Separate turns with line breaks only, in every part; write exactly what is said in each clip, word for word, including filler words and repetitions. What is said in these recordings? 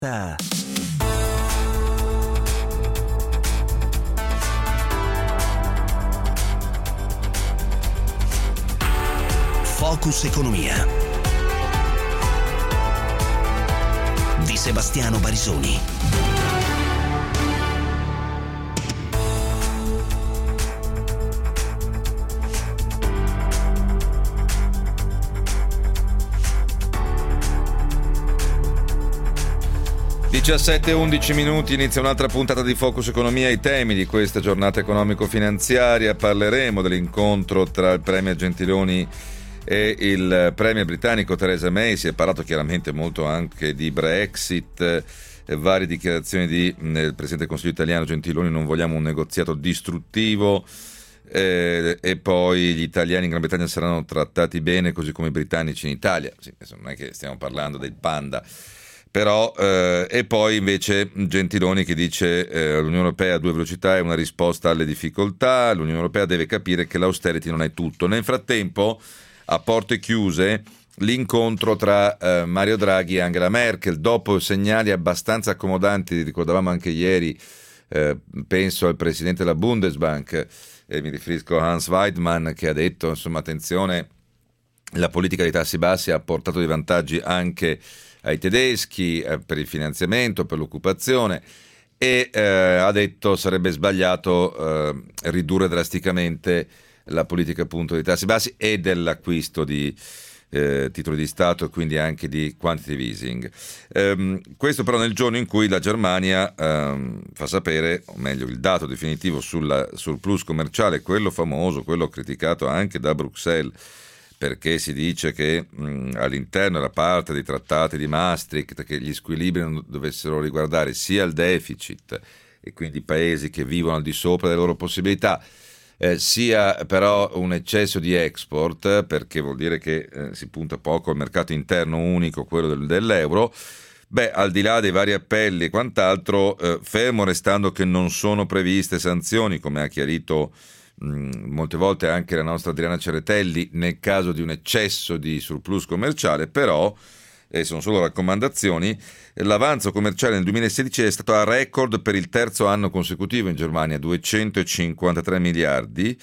Ah. Focus Economia di Sebastiano Barisoni.
diciassette e undici minuti, inizia un'altra puntata di Focus Economia. I temi di questa giornata economico-finanziaria: parleremo dell'incontro tra il premier Gentiloni e il premier britannico Theresa May. Si è parlato chiaramente molto anche di Brexit, eh, varie dichiarazioni di, del Presidente del Consiglio italiano Gentiloni: non vogliamo un negoziato distruttivo, eh, e poi gli italiani in Gran Bretagna saranno trattati bene così come i britannici in Italia. Sì, non è che stiamo parlando del panda. Però, eh, e poi invece Gentiloni che dice eh, l'Unione Europea a due velocità è una risposta alle difficoltà, l'Unione Europea deve capire che l'austerity non è tutto. Nel frattempo, a porte chiuse, l'incontro tra eh, Mario Draghi e Angela Merkel, dopo segnali abbastanza accomodanti, ricordavamo anche ieri, eh, penso al presidente della Bundesbank, eh, mi riferisco a Hans Weidmann, che ha detto, insomma, attenzione, la politica dei tassi bassi ha portato dei vantaggi anche ai tedeschi, eh, per il finanziamento, per l'occupazione, e eh, ha detto sarebbe sbagliato eh, ridurre drasticamente la politica appunto dei tassi bassi e dell'acquisto di eh, titoli di Stato e quindi anche di quantitative easing. Ehm, questo però nel giorno in cui la Germania ehm, fa sapere, o meglio il dato definitivo sul surplus commerciale, quello famoso, quello criticato anche da Bruxelles, perché si dice che mh, all'interno della parte dei trattati di Maastricht che gli squilibri non dovessero riguardare sia il deficit e quindi i paesi che vivono al di sopra delle loro possibilità, eh, sia però un eccesso di export, perché vuol dire che eh, si punta poco al mercato interno unico, quello del, dell'euro. Beh, al di là dei vari appelli e quant'altro, eh, fermo restando che non sono previste sanzioni, come ha chiarito molte volte anche la nostra Adriana Ceretelli, nel caso di un eccesso di surplus commerciale, però, e sono solo raccomandazioni, l'avanzo commerciale nel duemilasedici è stato a record per il terzo anno consecutivo in Germania, duecentocinquantatré miliardi,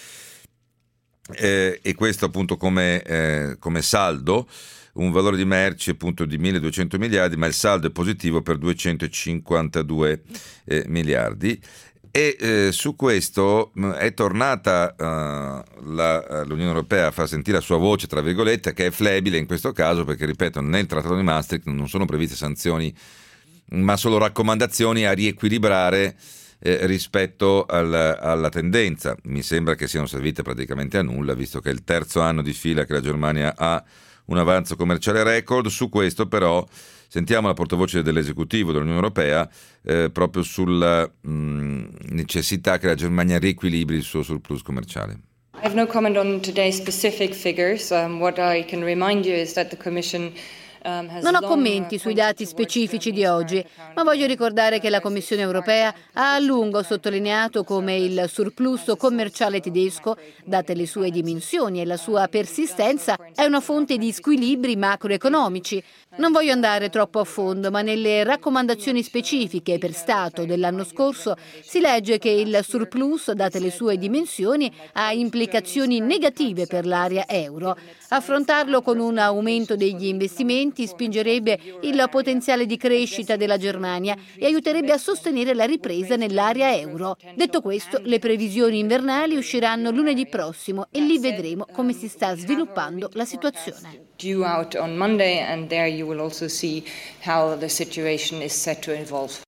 eh, e questo appunto come, eh, come saldo, un valore di merci appunto di milleduecento miliardi, ma il saldo è positivo per duecentocinquantadue eh, miliardi. E eh, su questo mh, è tornata uh, la, l'Unione Europea a far sentire la sua voce, tra virgolette, che è flebile in questo caso, perché, ripeto, nel Trattato di Maastricht non sono previste sanzioni, ma solo raccomandazioni a riequilibrare eh, rispetto al, alla tendenza. Mi sembra che siano servite praticamente a nulla, visto che è il terzo anno di fila che la Germania ha un avanzo commerciale record. Su questo però sentiamo la portavoce dell'esecutivo dell'Unione Europea eh, proprio sulla mh, necessità che la Germania riequilibri il suo surplus commerciale.
I have no comment on today's specific figures. Um, what I can remind you is that the Commission
Non ho commenti sui dati specifici di oggi, ma voglio ricordare che la Commissione europea ha a lungo sottolineato come il surplus commerciale tedesco, date le sue dimensioni e la sua persistenza, è una fonte di squilibri macroeconomici. Non voglio andare troppo a fondo, ma nelle raccomandazioni specifiche per Stato dell'anno scorso si legge che il surplus, date le sue dimensioni, ha implicazioni negative per l'area euro. Affrontarlo con un aumento degli investimenti spingerebbe il potenziale di crescita della Germania e aiuterebbe a sostenere la ripresa nell'area euro. Detto questo, le previsioni invernali usciranno lunedì prossimo e lì vedremo come si sta sviluppando la situazione.
Due out on Monday, and there you will also see how the situation is set to evolve.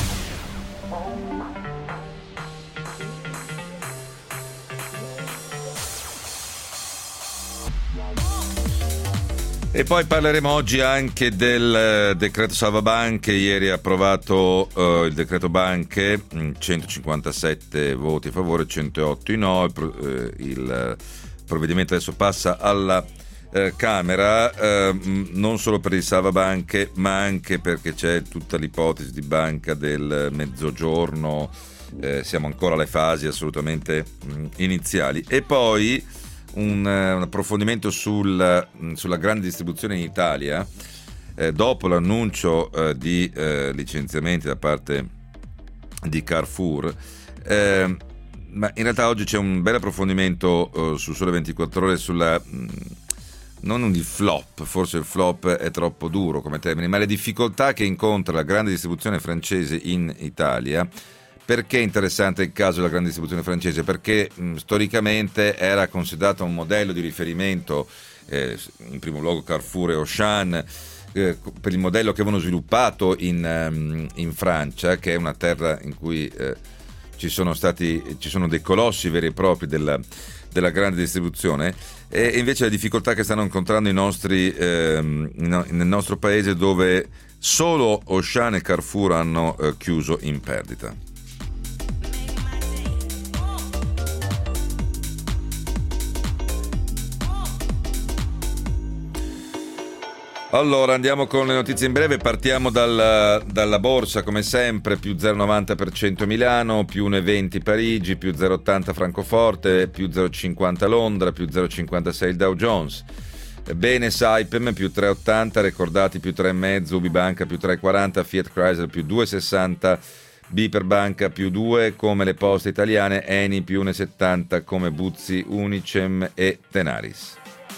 E poi parleremo oggi anche del uh, decreto salvabanche. Ieri ha approvato uh, il decreto banche, centocinquantasette voti a favore, centootto i no. Il, uh, il uh, provvedimento adesso passa alla uh, Camera, uh, non solo per il salvabanche, ma anche perché c'è tutta l'ipotesi di banca del mezzogiorno. Uh, siamo ancora alle fasi assolutamente um, iniziali. E poi un, un approfondimento sul, sulla grande distribuzione in Italia, eh, dopo l'annuncio eh, di eh, licenziamenti da parte di Carrefour. Eh, ma in realtà oggi c'è un bel approfondimento eh, su Sole ventiquattro Ore sulla mh, non il flop, forse il flop è troppo duro come termine, ma le difficoltà che incontra la grande distribuzione francese in Italia. Perché è interessante il caso della grande distribuzione francese? Perché mh, storicamente era considerato un modello di riferimento, eh, in primo luogo Carrefour e Auchan, eh, per il modello che avevano sviluppato in, um, in Francia, che è una terra in cui eh, ci sono stati ci sono dei colossi veri e propri della, della grande distribuzione, e invece le difficoltà che stanno incontrando i nostri ehm, nel nostro paese, dove solo Auchan e Carrefour hanno eh, chiuso in perdita. Allora andiamo con le notizie in breve, partiamo dal, dalla borsa come sempre, più zero virgola novanta per cento Milano, più uno virgola venti Parigi, più zero virgola ottanta Francoforte, più zero virgola cinquanta Londra, più zero virgola cinquantasei il Dow Jones. Bene Saipem più tre virgola ottanta, Recordati più tre virgola cinque, Ubibanca più tre virgola quaranta, Fiat Chrysler più due virgola sessanta, Biper Banca più due come le Poste Italiane, Eni più uno virgola settanta come Buzzi, Unicem e Tenaris.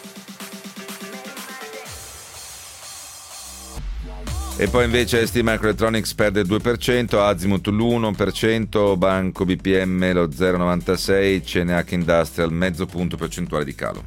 E poi invece STMicroelectronics perde il due per cento, Azimut l'uno per cento, Banco B P M lo zero virgola novantasei, C N H Industrial mezzo punto percentuale di calo.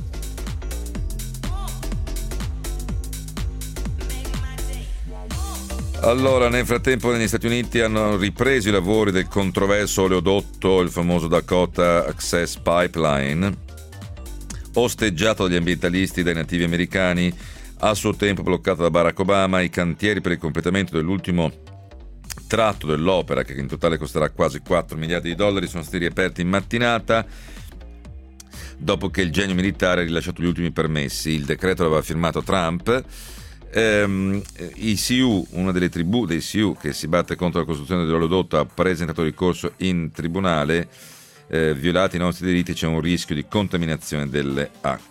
Allora, nel frattempo negli Stati Uniti hanno ripreso i lavori del controverso oleodotto, il famoso Dakota Access Pipeline, osteggiato dagli ambientalisti e dai nativi americani, a suo tempo bloccato da Barack Obama. I cantieri per il completamento dell'ultimo tratto dell'opera, che in totale costerà quasi quattro miliardi di dollari, sono stati riaperti in mattinata dopo che il genio militare ha rilasciato gli ultimi permessi. Il decreto l'aveva firmato Trump. Ehm, I C U, una delle tribù dei C U che si batte contro la costruzione dell'oleodotto, ha presentato ricorso in tribunale. Eh, violati i nostri diritti, c'è un rischio di contaminazione delle acque.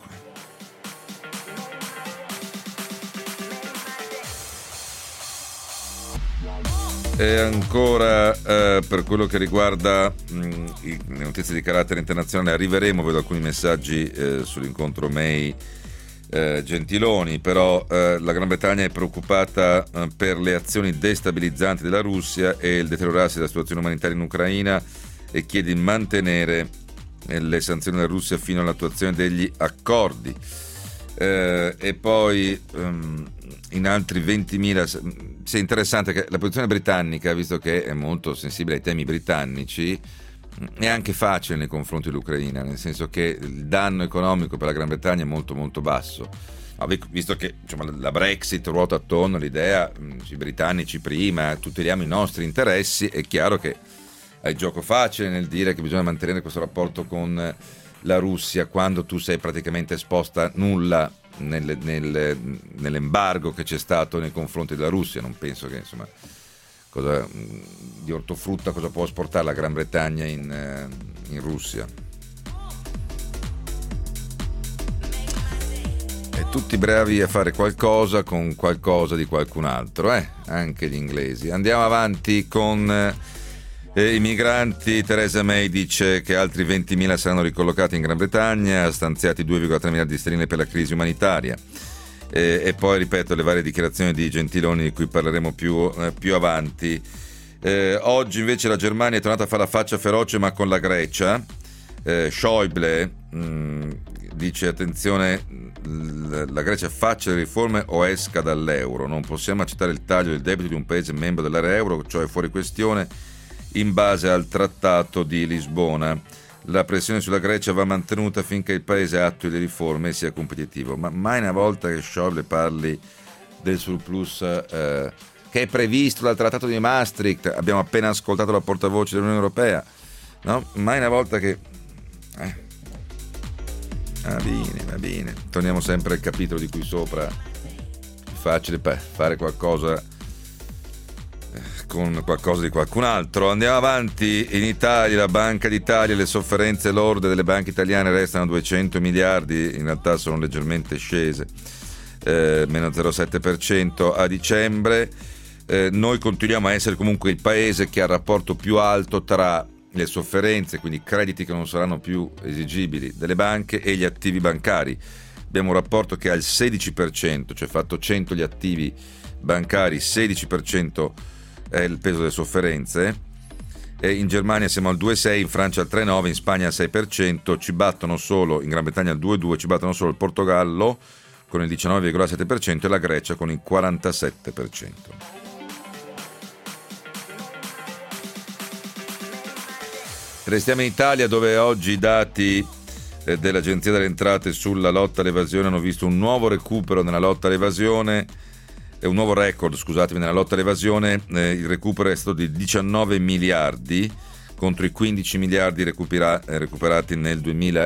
E ancora eh, per quello che riguarda mh, le notizie di carattere internazionale, arriveremo, vedo alcuni messaggi eh, sull'incontro May eh, Gentiloni, però eh, la Gran Bretagna è preoccupata eh, per le azioni destabilizzanti della Russia e il deteriorarsi della situazione umanitaria in Ucraina, e chiede di mantenere eh, le sanzioni della Russia fino all'attuazione degli accordi. Eh, e poi um, in altri ventimila, sì, è interessante che la posizione britannica, visto che è molto sensibile ai temi britannici, è anche facile nei confronti dell'Ucraina, nel senso che il danno economico per la Gran Bretagna è molto molto basso, visto che insomma, la Brexit ruota attorno all'idea, i britannici prima, tuteliamo i nostri interessi. È chiaro che hai gioco facile nel dire che bisogna mantenere questo rapporto con la Russia quando tu sei praticamente esposta a nulla nel, nel, nell'embargo che c'è stato nei confronti della Russia. Non penso che insomma cosa, di ortofrutta cosa può esportare la Gran Bretagna in, in Russia. E tutti bravi a fare qualcosa con qualcosa di qualcun altro, eh? Anche gli inglesi. Andiamo avanti con E i migranti. Theresa May dice che altri ventimila saranno ricollocati in Gran Bretagna, stanziati due virgola tre miliardi di sterline per la crisi umanitaria. E, e poi ripeto le varie dichiarazioni di Gentiloni di cui parleremo più, eh, più avanti. Eh, oggi invece la Germania è tornata a fare la faccia feroce ma con la Grecia. eh, Schäuble mh, dice attenzione, la Grecia faccia le riforme o esca dall'euro, non possiamo accettare il taglio del debito di un paese membro dell'area euro, cioè fuori questione in base al Trattato di Lisbona. La pressione sulla Grecia va mantenuta finché il paese attui le riforme e sia competitivo. Ma mai una volta che Schäuble parli del surplus eh, che è previsto dal Trattato di Maastricht, abbiamo appena ascoltato la portavoce dell'Unione Europea, no? Mai una volta che eh. va bene, va bene, torniamo sempre al capitolo di qui sopra. È facile fare qualcosa con qualcosa di qualcun altro. Andiamo avanti. In Italia, la Banca d'Italia, le sofferenze lorde delle banche italiane restano duecento miliardi, in realtà sono leggermente scese. eh, meno zero virgola sette per cento a dicembre. Eh, noi continuiamo a essere comunque il paese che ha il rapporto più alto tra le sofferenze, quindi crediti che non saranno più esigibili delle banche, e gli attivi bancari. Abbiamo un rapporto che ha il sedici per cento, cioè fatto cento gli attivi bancari, sedici per cento è il peso delle sofferenze. E in Germania siamo al due virgola sei, in Francia al tre virgola nove, in Spagna al sei per cento, ci battono solo, in Gran Bretagna al due virgola due, ci battono solo il Portogallo con il diciannove virgola sette per cento e la Grecia con il quarantasette per cento. Restiamo in Italia, dove oggi i dati eh, dell'Agenzia delle Entrate sulla lotta all'evasione hanno visto un nuovo recupero nella lotta all'evasione, eh, un nuovo record, scusatemi, nella lotta all'evasione. Eh, il recupero è stato di diciannove miliardi contro i quindici miliardi recupera- eh, recuperati nel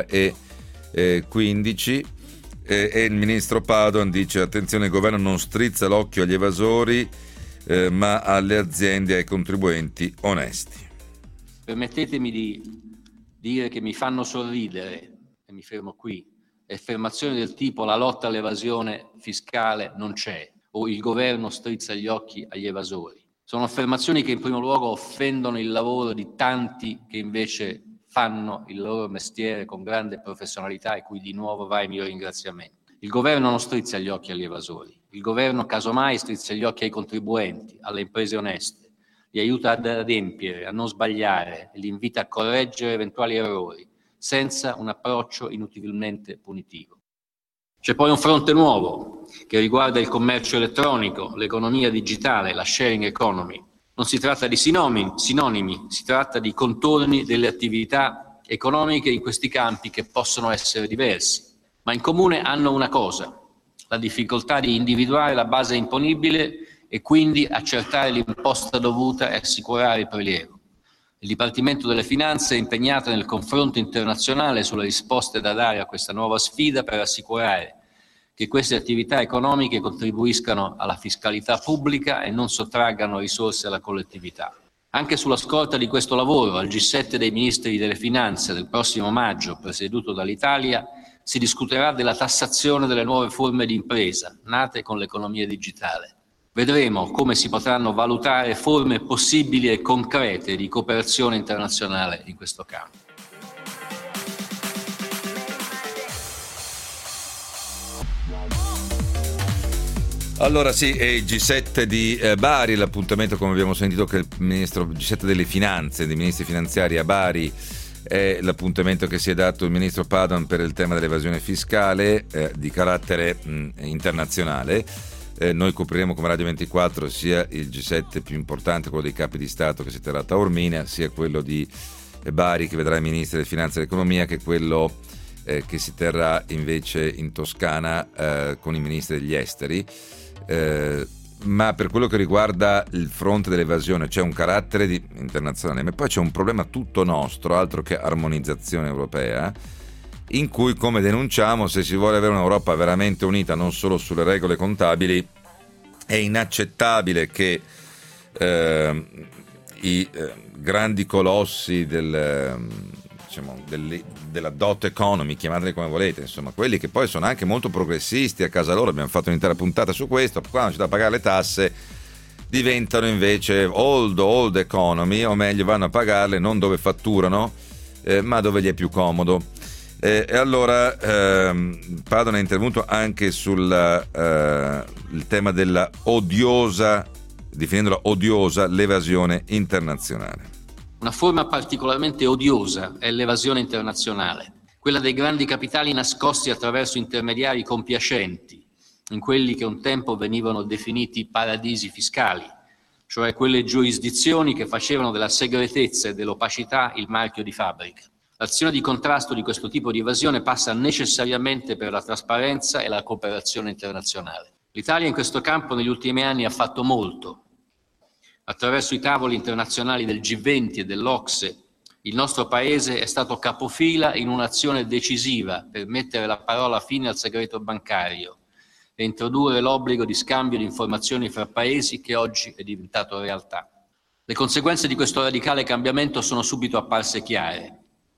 duemilaquindici. Eh, e il ministro Padoan dice: attenzione, il governo non strizza l'occhio agli evasori, eh, ma alle aziende e ai contribuenti onesti.
Permettetemi di dire che mi fanno sorridere, e mi fermo qui, affermazioni del tipo la lotta all'evasione fiscale non c'è o il governo strizza gli occhi agli evasori. Sono affermazioni che in primo luogo offendono il lavoro di tanti che invece fanno il loro mestiere con grande professionalità, e cui di nuovo va il mio ringraziamento. Il governo non strizza gli occhi agli evasori, il governo casomai strizza gli occhi ai contribuenti, alle imprese oneste, li aiuta ad adempiere, a non sbagliare e li invita a correggere eventuali errori, senza un approccio inutilmente punitivo. C'è poi un fronte nuovo che riguarda il commercio elettronico, l'economia digitale, la sharing economy. Non si tratta di sinonimi, sinonimi, si tratta di contorni delle attività economiche in questi campi che possono essere diversi, ma in comune hanno una cosa: la difficoltà di individuare la base imponibile e quindi accertare l'imposta dovuta e assicurare il prelievo. Il Dipartimento delle Finanze è impegnato nel confronto internazionale sulle risposte da dare a questa nuova sfida per assicurare che queste attività economiche contribuiscano alla fiscalità pubblica e non sottraggano risorse alla collettività. Anche sulla scorta di questo lavoro, al G sette dei Ministri delle Finanze del prossimo maggio, presieduto dall'Italia, si discuterà della tassazione delle nuove forme di impresa, nate con l'economia digitale. Vedremo come si potranno valutare forme possibili e concrete di cooperazione internazionale in questo campo.
Allora sì, è il G sette di eh, Bari, l'appuntamento, come abbiamo sentito, che il ministro G sette delle Finanze, dei ministri finanziari a Bari, è l'appuntamento che si è dato il ministro Padoan per il tema dell'evasione fiscale eh, di carattere mh, internazionale. Eh, noi copriremo come Radio ventiquattro sia il G sette più importante, quello dei capi di Stato, che si terrà a Taormina, sia quello di Bari, che vedrà i ministri delle Finanze e dell'Economia, che quello eh, che si terrà invece in Toscana eh, con i ministri degli esteri. Eh, ma per quello che riguarda il fronte dell'evasione c'è un carattere di, internazionale, ma poi c'è un problema tutto nostro, altro che armonizzazione europea, in cui, come denunciamo, se si vuole avere un'Europa veramente unita non solo sulle regole contabili, è inaccettabile che eh, i eh, grandi colossi del, diciamo, del, della dot economy, chiamateli come volete, insomma, quelli che poi sono anche molto progressisti a casa loro, abbiamo fatto un'intera puntata su questo, quando c'è da pagare le tasse diventano invece old old economy, o meglio vanno a pagarle non dove fatturano eh, ma dove gli è più comodo. E allora ehm, Padoan è intervenuto anche sul eh, il tema della odiosa, definendola odiosa, l'evasione internazionale.
Una forma particolarmente odiosa è l'evasione internazionale, quella dei grandi capitali nascosti attraverso intermediari compiacenti, in quelli che un tempo venivano definiti paradisi fiscali, cioè quelle giurisdizioni che facevano della segretezza e dell'opacità il marchio di fabbrica. L'azione di contrasto di questo tipo di evasione passa necessariamente per la trasparenza e la cooperazione internazionale. L'Italia in questo campo negli ultimi anni ha fatto molto. Attraverso i tavoli internazionali del G venti e dell'Ocse, il nostro Paese è stato capofila in un'azione decisiva per mettere la parola fine al segreto bancario e introdurre l'obbligo di scambio di informazioni fra Paesi, che oggi è diventato realtà. Le conseguenze di questo radicale cambiamento sono subito apparse chiare.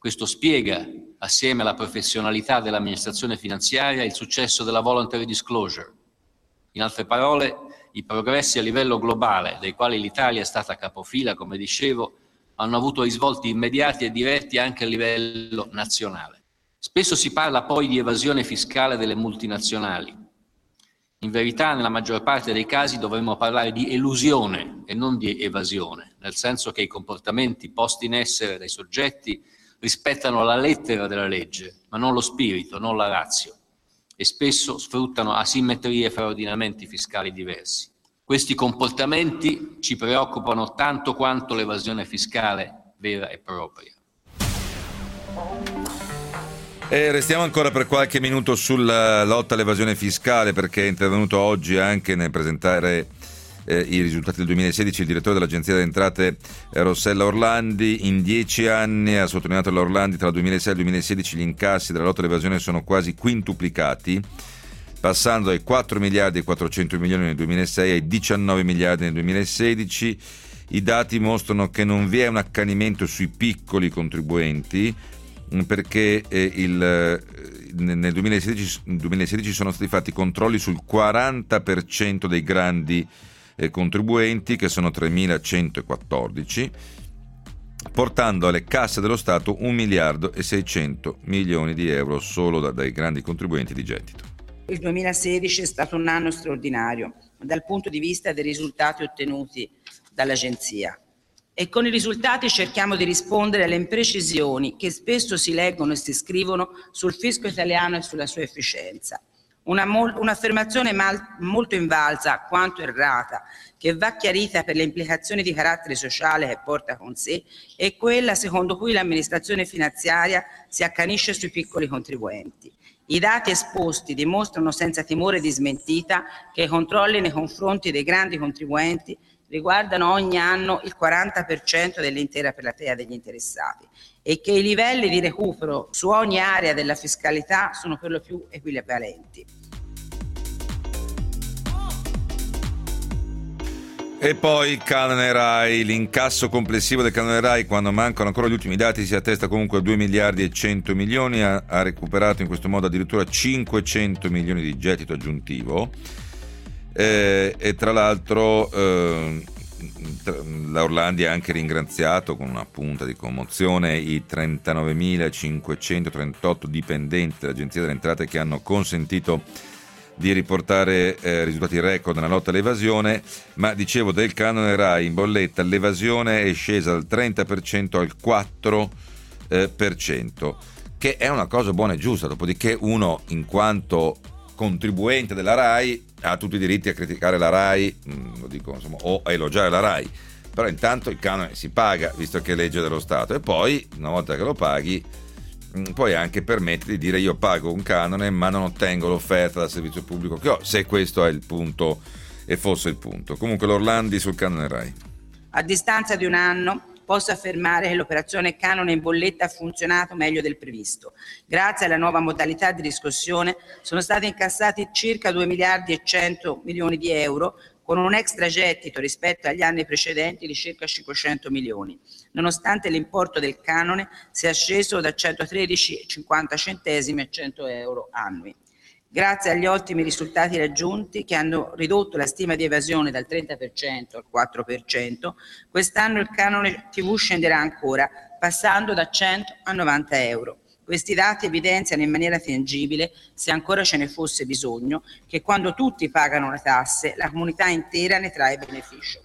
Questo spiega, assieme alla professionalità dell'amministrazione finanziaria, il successo della voluntary disclosure. In altre parole, i progressi a livello globale, dei quali l'Italia è stata capofila, come dicevo, hanno avuto risvolti immediati e diretti anche a livello nazionale. Spesso si parla poi di evasione fiscale delle multinazionali. In verità, nella maggior parte dei casi dovremmo parlare di elusione e non di evasione, nel senso che i comportamenti posti in essere dai soggetti rispettano la lettera della legge, ma non lo spirito, non la ratio, e spesso sfruttano asimmetrie fra ordinamenti fiscali diversi. Questi comportamenti ci preoccupano tanto quanto l'evasione fiscale vera e propria.
E restiamo ancora per qualche minuto sulla lotta all'evasione fiscale, perché è intervenuto oggi anche nel presentare eh, i risultati del duemilasedici il direttore dell'Agenzia delle Entrate eh, Rossella Orlandi. In dieci anni, ha sottolineato l'Orlandi, tra il duemilasei e il duemilasedici gli incassi della lotta all'evasione sono quasi quintuplicati, passando dai quattro miliardi e quattrocento milioni nel duemilasei ai diciannove miliardi nel duemilasedici. I dati mostrano che non vi è un accanimento sui piccoli contribuenti, perché eh, il, nel duemilasedici, duemilasedici sono stati fatti controlli sul quaranta per cento dei grandi eh, contribuenti, che sono tremilacentoquattordici, portando alle casse dello Stato un miliardo e seicento milioni di euro solo da, dai grandi contribuenti di gettito.
Il duemilasedici è stato un anno straordinario dal punto di vista dei risultati ottenuti dall'Agenzia. E con i risultati cerchiamo di rispondere alle imprecisioni che spesso si leggono e si scrivono sul fisco italiano e sulla sua efficienza. Una mol- un'affermazione mal- molto invalsa quanto errata, che va chiarita per le implicazioni di carattere sociale che porta con sé, è quella secondo cui l'amministrazione finanziaria si accanisce sui piccoli contribuenti. I dati esposti dimostrano senza timore di smentita che i controlli nei confronti dei grandi contribuenti riguardano ogni anno il quaranta per cento dell'intera platea degli interessati e che i livelli di recupero su ogni area della fiscalità sono per lo più equivalenti.
E poi il canone RAI, l'incasso complessivo del canone RAI, quando mancano ancora gli ultimi dati, si attesta comunque a due miliardi e cento milioni, ha, ha recuperato in questo modo addirittura cinquecento milioni di gettito aggiuntivo. Eh, e tra l'altro eh, la Orlandi ha anche ringraziato con una punta di commozione i trentanovemilacinquecentotrentotto dipendenti dell'Agenzia delle Entrate che hanno consentito di riportare eh, risultati record nella lotta all'evasione. Ma dicevo, del canone RAI in bolletta l'evasione è scesa dal trenta per cento al quattro per cento, che è una cosa buona e giusta. Dopodiché uno, in quanto contribuente della RAI, ha tutti i diritti a criticare la RAI, lo dico, insomma, o a elogiare la RAI, però intanto il canone si paga, visto che è legge dello Stato, e poi una volta che lo paghi puoi anche permettere di dire: io pago un canone ma non ottengo l'offerta dal servizio pubblico che ho, se questo è il punto e fosse il punto. Comunque l'Orlandi sul canone RAI.
A distanza di un anno posso affermare che l'operazione canone in bolletta ha funzionato meglio del previsto. Grazie alla nuova modalità di riscossione sono stati incassati circa due miliardi e cento milioni di euro, con un extragettito rispetto agli anni precedenti di circa cinquecento milioni, nonostante l'importo del canone sia sceso da centotredici virgola cinquanta centesimi a cento euro annui. Grazie agli ottimi risultati raggiunti, che hanno ridotto la stima di evasione dal trenta per cento al quattro per cento, quest'anno il canone tivù scenderà ancora, passando da cento a novanta euro. Questi dati evidenziano in maniera tangibile, se ancora ce ne fosse bisogno, che quando tutti pagano le tasse, la comunità intera ne trae beneficio.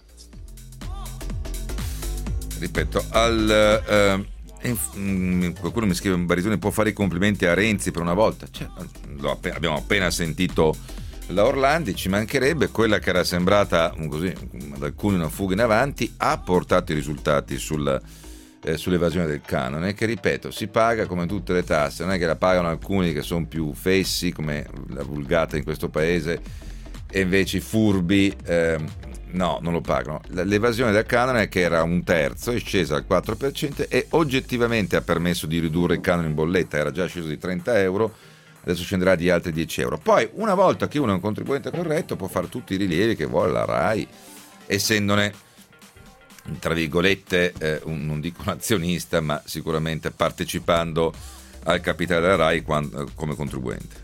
Ripeto, al... Uh... qualcuno mi scrive: Barisoni può fare i complimenti a Renzi per una volta? Cioè, lo app- abbiamo appena sentito la Orlandi, ci mancherebbe. Quella che era sembrata così ad alcuni una fuga in avanti ha portato i risultati sul, eh, sull'evasione del canone, che ripeto si paga come tutte le tasse, non è che la pagano alcuni che sono più fessi come la vulgata in questo paese e invece i furbi eh, no, non lo pagano. L'evasione del canone, che era un terzo, è scesa al quattro per cento e oggettivamente ha permesso di ridurre il canone in bolletta. Era già sceso di trenta euro, adesso scenderà di altri dieci euro. Poi, una volta che uno è un contribuente corretto, può fare tutti i rilievi che vuole la RAI, essendone tra virgolette, eh, un, non dico un azionista, ma sicuramente partecipando al capitale della RAI quando, come contribuente.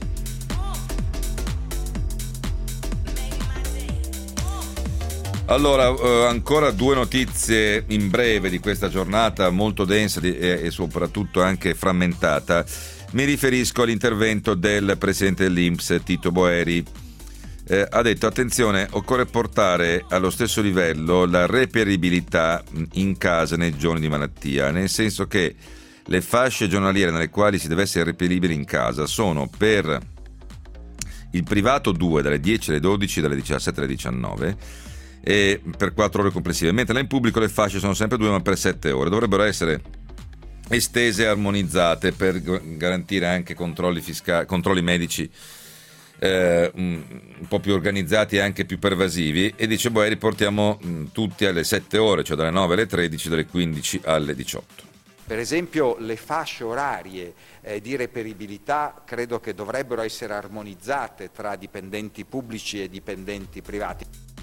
Allora, eh, ancora due notizie in breve di questa giornata molto densa di, e, e soprattutto anche frammentata. Mi riferisco all'intervento del presidente dell'I N P S, Tito Boeri. Eh, ha detto: attenzione, occorre portare allo stesso livello la reperibilità in casa nei giorni di malattia, nel senso che le fasce giornaliere nelle quali si deve essere reperibili in casa sono per il privato due, dalle dieci alle dodici, dalle diciassette alle diciannove, e per quattro ore complessive, mentre in pubblico le fasce sono sempre due ma per sette ore. Dovrebbero essere estese e armonizzate per garantire anche controlli fiscali, controlli medici eh, un, un po' più organizzati e anche più pervasivi. E dice Boeri: portiamo mh, tutti alle sette ore, cioè dalle nove alle tredici, dalle quindici alle diciotto.
Per esempio le fasce orarie eh, di reperibilità credo che dovrebbero essere armonizzate tra dipendenti pubblici e dipendenti privati.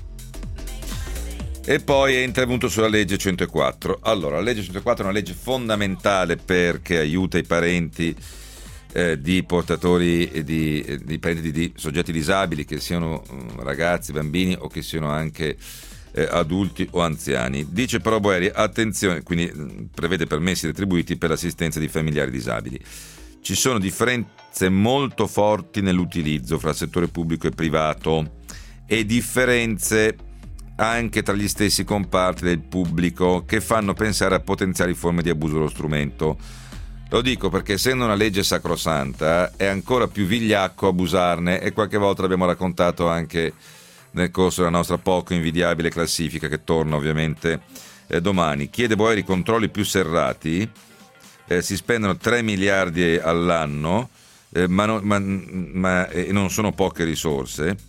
E poi è intervenuto sulla legge centoquattro. Allora, la legge centoquattro è una legge fondamentale perché aiuta i parenti eh, di portatori di, di parenti di soggetti disabili, che siano um, ragazzi, bambini o che siano anche eh, adulti o anziani. Dice però Boeri: attenzione, quindi mh, prevede permessi retribuiti per l'assistenza di familiari disabili. Ci sono differenze molto forti nell'utilizzo fra settore pubblico e privato e differenze anche tra gli stessi comparti del pubblico che fanno pensare a potenziali forme di abuso dello strumento. Lo dico perché, essendo una legge sacrosanta, è ancora più vigliacco abusarne, e qualche volta l'abbiamo raccontato anche nel corso della nostra poco invidiabile classifica, che torna ovviamente eh, domani. Chiede Boeri controlli più serrati, eh, si spendono tre miliardi all'anno, eh, ma, no, ma, ma eh, non sono poche risorse.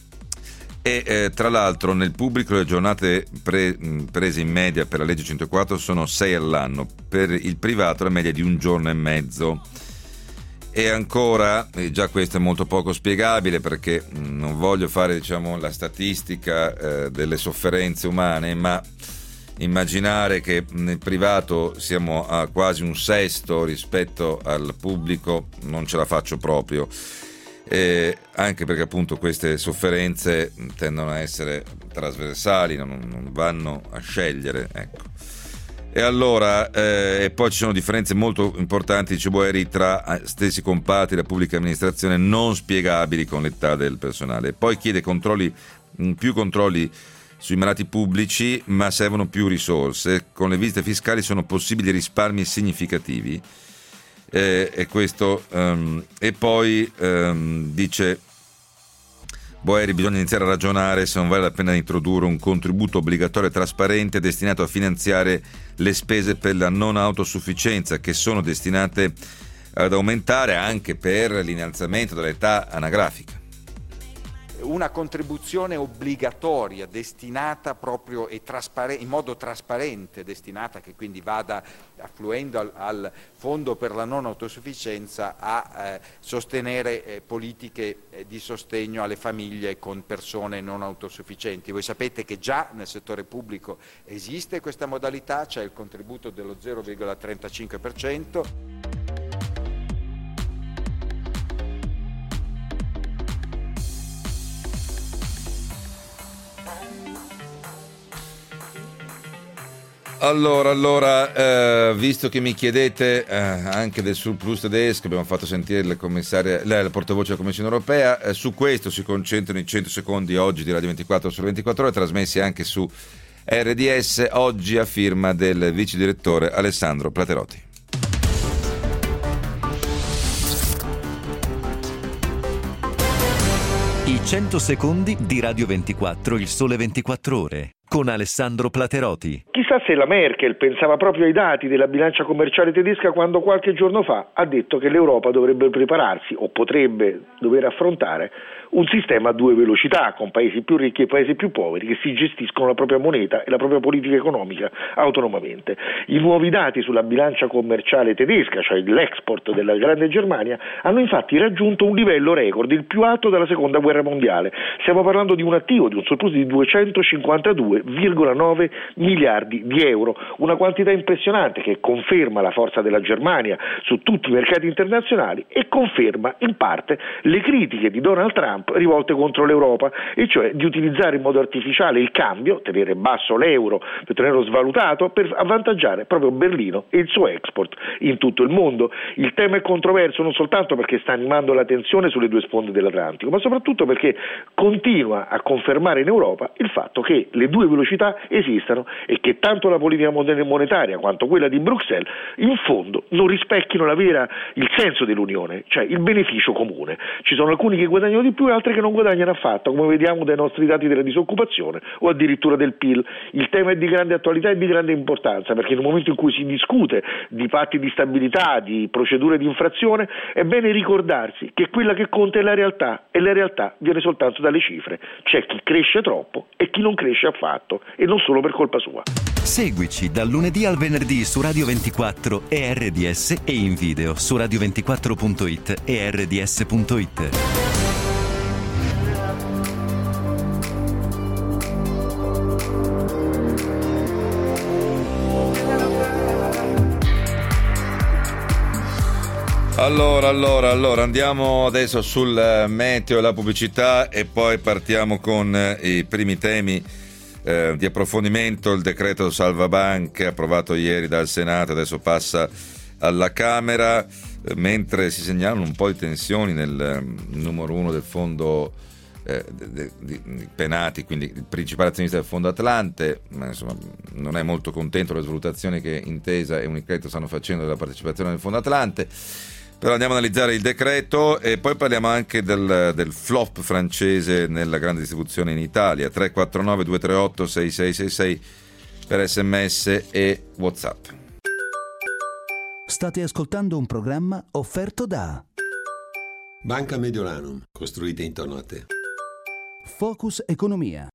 E eh, tra l'altro nel pubblico le giornate pre, prese in media per la legge centoquattro sono sei all'anno, per il privato la media è di un giorno e mezzo. E ancora, eh, già questo è molto poco spiegabile, perché mh, non voglio fare, diciamo, la statistica eh, delle sofferenze umane, ma immaginare che nel privato siamo a quasi un sesto rispetto al pubblico non ce la faccio proprio. Eh, anche perché appunto queste sofferenze tendono a essere trasversali, non, non vanno a scegliere, ecco. E allora eh, e poi ci sono differenze molto importanti, dice Boeri, tra stessi comparti della pubblica amministrazione non spiegabili con l'età del personale. Poi chiede controlli, più controlli sui malati pubblici, ma servono più risorse. Con le visite fiscali sono possibili risparmi significativi. Eh, e questo um, e poi um, dice Boeri: bisogna iniziare a ragionare se non vale la pena introdurre un contributo obbligatorio e trasparente destinato a finanziare le spese per la non autosufficienza, che sono destinate ad aumentare anche per l'innalzamento dell'età anagrafica.
Una contribuzione obbligatoria destinata proprio e traspare- in modo trasparente, destinata, che quindi vada affluendo al, al fondo per la non autosufficienza, a eh, sostenere eh, politiche eh, di sostegno alle famiglie con persone non autosufficienti. Voi sapete che già nel settore pubblico esiste questa modalità, c'è il contributo dello zero virgola trentacinque per cento.
Allora, allora eh, visto che mi chiedete eh, anche del surplus tedesco, abbiamo fatto sentire il commissario, lei, la portavoce della Commissione Europea, eh, su questo si concentrano i cento secondi oggi di Radio ventiquattro su ventiquattro ore, trasmessi anche su R D S, oggi a firma del vice direttore Alessandro Platerotti.
I cento secondi di Radio ventiquattro, il sole ventiquattro ore, con Alessandro Platerotti.
Chissà se la Merkel pensava proprio ai dati della bilancia commerciale tedesca quando qualche giorno fa ha detto che l'Europa dovrebbe prepararsi, o potrebbe dover affrontare, un sistema a due velocità, con paesi più ricchi e paesi più poveri che si gestiscono la propria moneta e la propria politica economica autonomamente. I nuovi dati sulla bilancia commerciale tedesca, cioè l'export della grande Germania, hanno infatti raggiunto un livello record, il più alto dalla seconda guerra mondiale. Stiamo parlando di un attivo, di un surplus di duecentocinquantadue virgola nove miliardi di euro, una quantità impressionante che conferma la forza della Germania su tutti i mercati internazionali e conferma in parte le critiche di Donald Trump rivolte contro l'Europa, e cioè di utilizzare in modo artificiale il cambio, tenere basso l'euro per tenerlo svalutato, per avvantaggiare proprio Berlino e il suo export in tutto il mondo. Il tema è controverso non soltanto perché sta animando la tensione sulle due sponde dell'Atlantico, ma soprattutto perché continua a confermare in Europa il fatto che le due velocità esistano e che tanto la politica monetaria quanto quella di Bruxelles in fondo non rispecchino la vera, il senso dell'Unione, cioè il beneficio comune. Ci sono alcuni che guadagnano di più e altri che non guadagnano affatto, come vediamo dai nostri dati della disoccupazione o addirittura del P I L. Il tema è di grande attualità e di grande importanza, perché nel momento in cui si discute di patti di stabilità, di procedure di infrazione, è bene ricordarsi che quella che conta è la realtà, e la realtà viene soltanto dalle cifre. C'è chi cresce troppo e chi non cresce affatto, e non solo per colpa sua.
Seguici dal lunedì al venerdì su Radio ventiquattro e R D S e in video su radio ventiquattro punto it e R D S punto it.
Allora, allora, allora, andiamo adesso sul meteo e la pubblicità e poi partiamo con i primi temi eh, di approfondimento. Il decreto salvabanche approvato ieri dal Senato adesso passa alla Camera, eh, mentre si segnalano un po' di tensioni nel um, numero uno del fondo eh, de, de, de, Penati, quindi il principale azionista del fondo Atlante, ma insomma non è molto contento delle valutazioni che Intesa e Unicredit stanno facendo della partecipazione del fondo Atlante. Però andiamo ad analizzare il decreto e poi parliamo anche del, del flop francese nella grande distribuzione in Italia. Tre quattro nove due tre otto sei sei sei sei per sms e WhatsApp.
State ascoltando un programma offerto da
Banca Mediolanum, costruite intorno a te.
Focus Economia.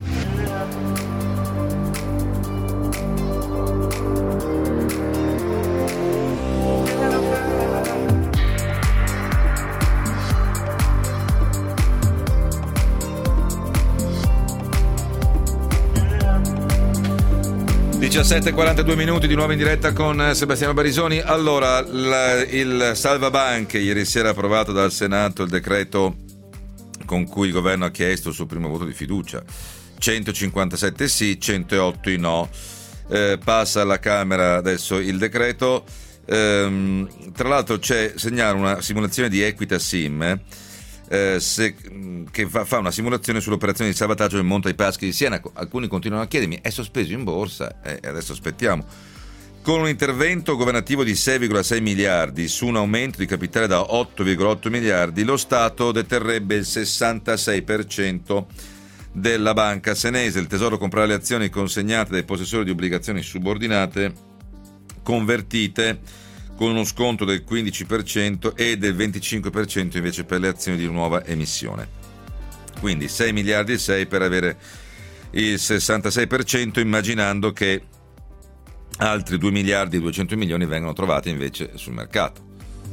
diciassette e quarantadue minuti di nuovo in diretta con Sebastiano Barisoni. Allora, la, il salvabanche ieri sera approvato dal Senato, il decreto con cui il governo ha chiesto il suo primo voto di fiducia, centocinquantasette sì, centootto i no. Eh, passa alla Camera adesso il decreto. Ehm, tra l'altro c'è, segnala una simulazione di Equita Sim eh, se, che fa, fa una simulazione sull'operazione di salvataggio del Monte dei Paschi di Siena. Alcuni continuano a chiedermi: è sospeso in borsa? E eh, adesso aspettiamo. Con un intervento governativo di sei virgola sei miliardi su un aumento di capitale da otto virgola otto miliardi, lo Stato deterrebbe il sessantasei per cento della banca senese. Il Tesoro comprerà le azioni consegnate dai possessori di obbligazioni subordinate convertite con uno sconto del quindici per cento e del venticinque per cento invece per le azioni di nuova emissione. Quindi sei miliardi e sei per avere il sessantasei per cento, immaginando che altri due miliardi e duecento milioni vengono trovati invece sul mercato.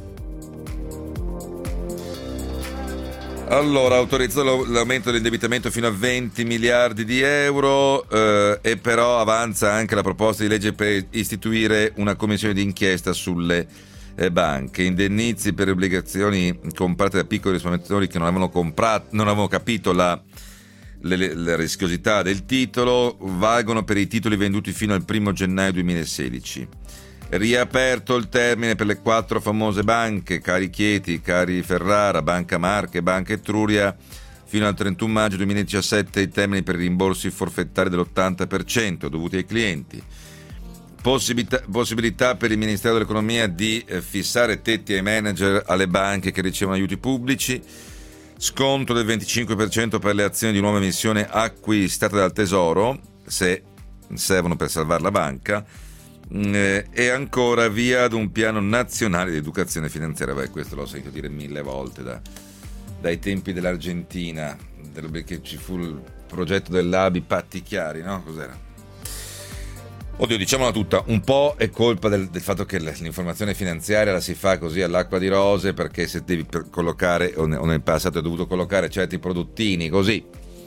Allora, autorizzato l'aumento dell'indebitamento fino a venti miliardi di euro eh, e però avanza anche la proposta di legge per istituire una commissione d'inchiesta sulle eh, banche. Indennizi per obbligazioni comprate da piccoli risparmiatori che non avevano, comprato, non avevano capito la, le, la rischiosità del titolo, valgono per i titoli venduti fino al primo gennaio duemilasedici. Riaperto il termine per le quattro famose banche, cari Chieti, cari Ferrara, Banca Marche, Banca Etruria, fino al trentuno maggio duemiladiciassette i termini per i rimborsi forfettari dell'ottanta per cento dovuti ai clienti. Possibilità, possibilità per il Ministero dell'Economia di eh, fissare tetti ai manager alle banche che ricevono aiuti pubblici, sconto del venticinque per cento per le azioni di nuova emissione acquistate dal Tesoro, se servono per salvare la banca, e ancora via ad un piano nazionale di educazione finanziaria. Beh, questo l'ho sentito dire mille volte da, dai tempi dell'Argentina, che ci fu il progetto dell'A B I Patti Chiari, no? Cos'era? Oddio, diciamola tutta, un po' è colpa del, del fatto che l'informazione finanziaria la si fa così all'acqua di rose, perché se devi collocare, o nel passato hai dovuto collocare certi prodottini così,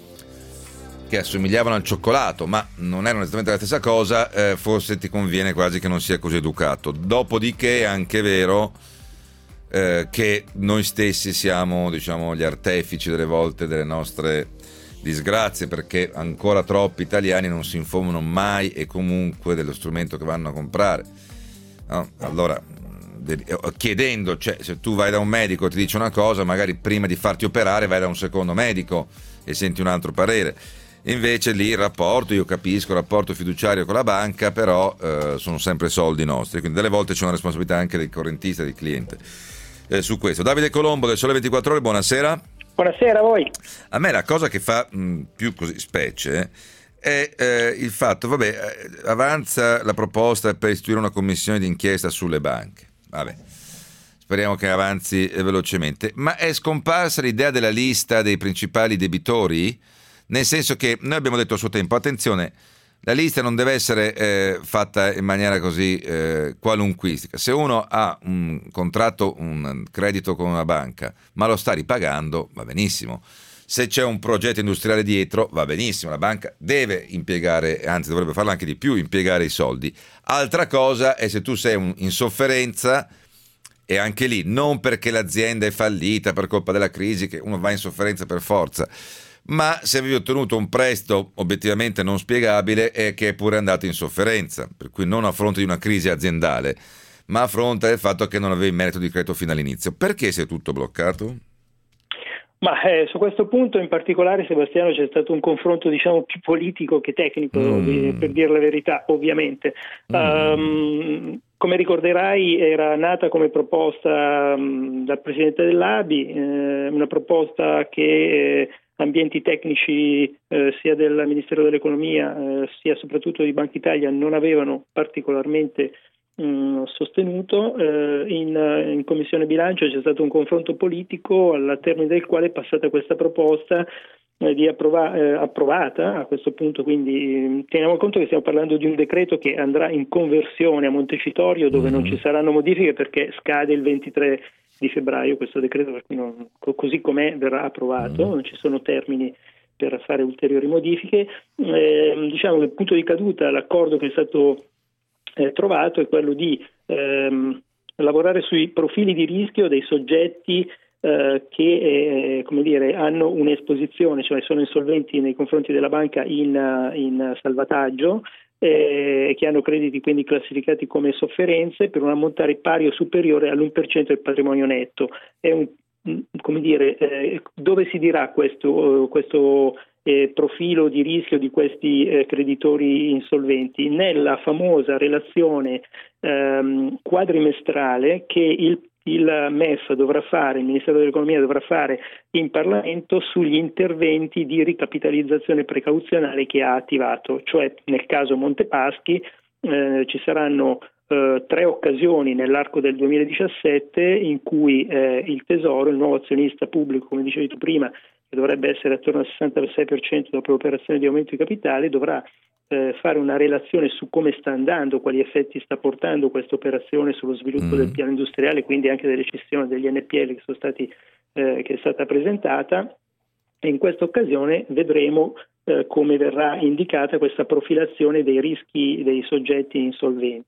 che assomigliavano al cioccolato, ma non erano esattamente la stessa cosa, eh, forse ti conviene quasi che non sia così educato. Dopodiché è anche vero eh, che noi stessi siamo, diciamo, gli artefici delle volte delle nostre disgrazie, perché ancora troppi italiani non si informano mai e comunque dello strumento che vanno a comprare, no? Allora, chiedendo, cioè, se tu vai da un medico e ti dice una cosa, magari prima di farti operare vai da un secondo medico e senti un altro parere. Invece lì il rapporto, io capisco, il rapporto fiduciario con la banca, però eh, sono sempre soldi nostri, quindi delle volte c'è una responsabilità anche del correntista, del cliente, eh, su questo. Davide Colombo del Sole ventiquattro Ore, buonasera.
Buonasera a voi.
A me la cosa che fa mh, più così specie è eh, il fatto, vabbè, eh, avanza la proposta per istituire una commissione d'inchiesta sulle banche. Vabbè, speriamo che avanzi eh, velocemente. Ma è scomparsa l'idea della lista dei principali debitori? Nel senso che noi abbiamo detto a suo tempo, attenzione, la lista non deve essere eh, fatta in maniera così eh, qualunquistica. Se uno ha un contratto, un credito con una banca, ma lo sta ripagando, va benissimo. Se c'è un progetto industriale dietro, va benissimo. La banca deve impiegare, anzi dovrebbe farlo anche di più, impiegare i soldi. Altra cosa è se tu sei un, in sofferenza, e anche lì, non perché l'azienda è fallita per colpa della crisi, che uno va in sofferenza per forza, ma se avevi ottenuto un prestito obiettivamente non spiegabile e che è pure andato in sofferenza, per cui non a fronte di una crisi aziendale, ma a fronte del fatto che non avevi merito di credito fino all'inizio. Perché si è tutto bloccato?
Ma eh, su questo punto in particolare, Sebastiano, c'è stato un confronto, diciamo, più politico che tecnico, mm. per dire la verità, ovviamente. Mm. Um, come ricorderai, era nata come proposta um, dal presidente dell'A B I, eh, una proposta che eh, ambienti tecnici eh, sia del Ministero dell'Economia eh, sia soprattutto di Banca Italia non avevano particolarmente mh, sostenuto. Eh, in, in Commissione Bilancio c'è stato un confronto politico al termine del quale è passata questa proposta eh, di approva- eh, approvata a questo punto, quindi teniamo conto che stiamo parlando di un decreto che andrà in conversione a Montecitorio, dove mm-hmm. non ci saranno modifiche perché scade il ventitré di febbraio questo decreto, per cui non, così com'è verrà approvato, mm. non ci sono termini per fare ulteriori modifiche. Eh, diciamo che il punto di caduta, l'accordo che è stato eh, trovato è quello di ehm, lavorare sui profili di rischio dei soggetti eh, che eh, come dire, hanno un'esposizione, cioè sono insolventi nei confronti della banca in, in salvataggio, Eh, che hanno crediti quindi classificati come sofferenze per un ammontare pari o superiore all'uno per cento del patrimonio netto. È un, come dire, eh, dove si dirà questo, questo eh, profilo di rischio di questi eh, creditori insolventi? Nella famosa relazione ehm, quadrimestrale che il il M E F dovrà fare, il Ministero dell'Economia dovrà fare in Parlamento sugli interventi di ricapitalizzazione precauzionale che ha attivato, cioè nel caso Montepaschi eh, ci saranno eh, tre occasioni nell'arco del duemiladiciassette in cui eh, il Tesoro, il nuovo azionista pubblico, come dicevi tu prima, che dovrebbe essere attorno al sessantasei per cento dopo l'operazione di aumento di capitale, dovrà eh, fare una relazione su come sta andando, quali effetti sta portando questa operazione sullo sviluppo mm. del piano industriale, quindi anche delle cessioni degli N P L che sono stati eh, che è stata presentata, e in questa occasione vedremo eh, come verrà indicata questa profilazione dei rischi dei soggetti insolventi.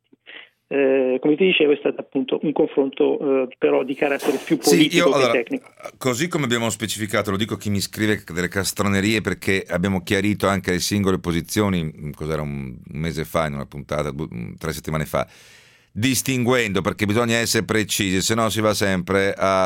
Eh, come ti dicevo, è stato appunto un confronto eh, però di carattere più politico
sì, io,
che
allora,
tecnico.
Così come abbiamo specificato, lo dico a chi mi scrive delle castronerie, perché abbiamo chiarito anche le singole posizioni, cos'era un mese fa, in una puntata, tre settimane fa, distinguendo, perché bisogna essere precisi, se no si va sempre a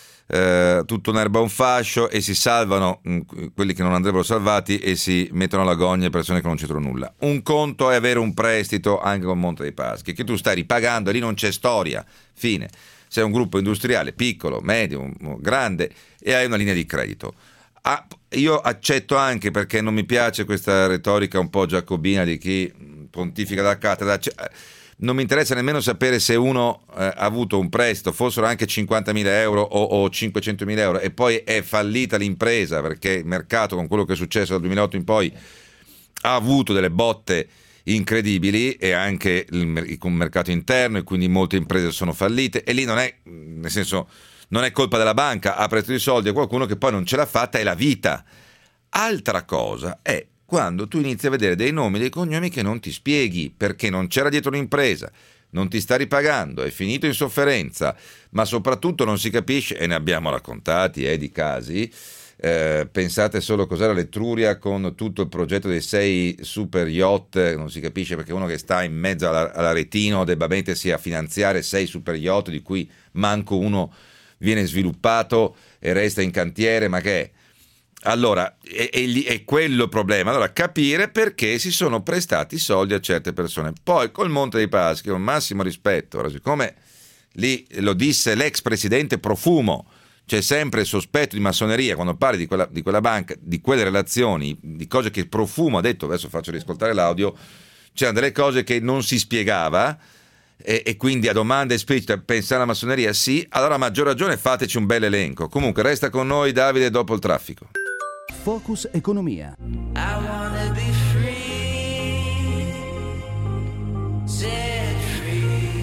eh, tutto un'erba un fascio e si salvano mh, quelli che non andrebbero salvati e si mettono alla gogna persone che non c'entrano nulla. Un conto è avere un prestito anche con Monte dei Paschi, che tu stai ripagando e lì non c'è storia, fine. Sei un gruppo industriale piccolo, medio, grande e hai una linea di credito. Ah, io accetto anche, perché non mi piace questa retorica un po' giacobina di chi pontifica da cattedra, non mi interessa nemmeno sapere se uno eh, ha avuto un prestito, fossero anche cinquantamila euro o, o cinquecentomila euro, e poi è fallita l'impresa perché il mercato, con quello che è successo dal duemilaotto in poi, ha avuto delle botte incredibili, e anche il, il mercato interno, e quindi molte imprese sono fallite, e lì non è, nel senso, non è colpa della banca, ha prestato i soldi a qualcuno che poi non ce l'ha fatta, è la vita. Altra cosa è quando tu inizi a vedere dei nomi, dei cognomi che non ti spieghi, perché non c'era dietro un'impresa, non ti sta ripagando, è finito in sofferenza, ma soprattutto non si capisce, e ne abbiamo raccontati eh, di casi. Eh, pensate solo cos'era l'Etruria con tutto il progetto dei sei super yacht, non si capisce perché uno che sta in mezzo alla, all'Aretino debba mettersi a finanziare sei super yacht di cui manco uno viene sviluppato e resta in cantiere, ma che è? Allora, è, è, è quello il problema. Allora, capire perché si sono prestati soldi a certe persone. Poi col Monte dei Paschi, con massimo rispetto, ora, siccome lì lo disse l'ex presidente Profumo, c'è sempre il sospetto di massoneria quando parli di quella, di quella banca, di quelle relazioni, di cose che Profumo ha detto. Adesso faccio riascoltare l'audio. C'erano delle cose che non si spiegava, e, e quindi a domanda esplicita pensare alla massoneria sì, allora a maggior ragione fateci un bel elenco. Comunque resta con noi Davide dopo il traffico.
Focus Economia.
I wanna be free, set free.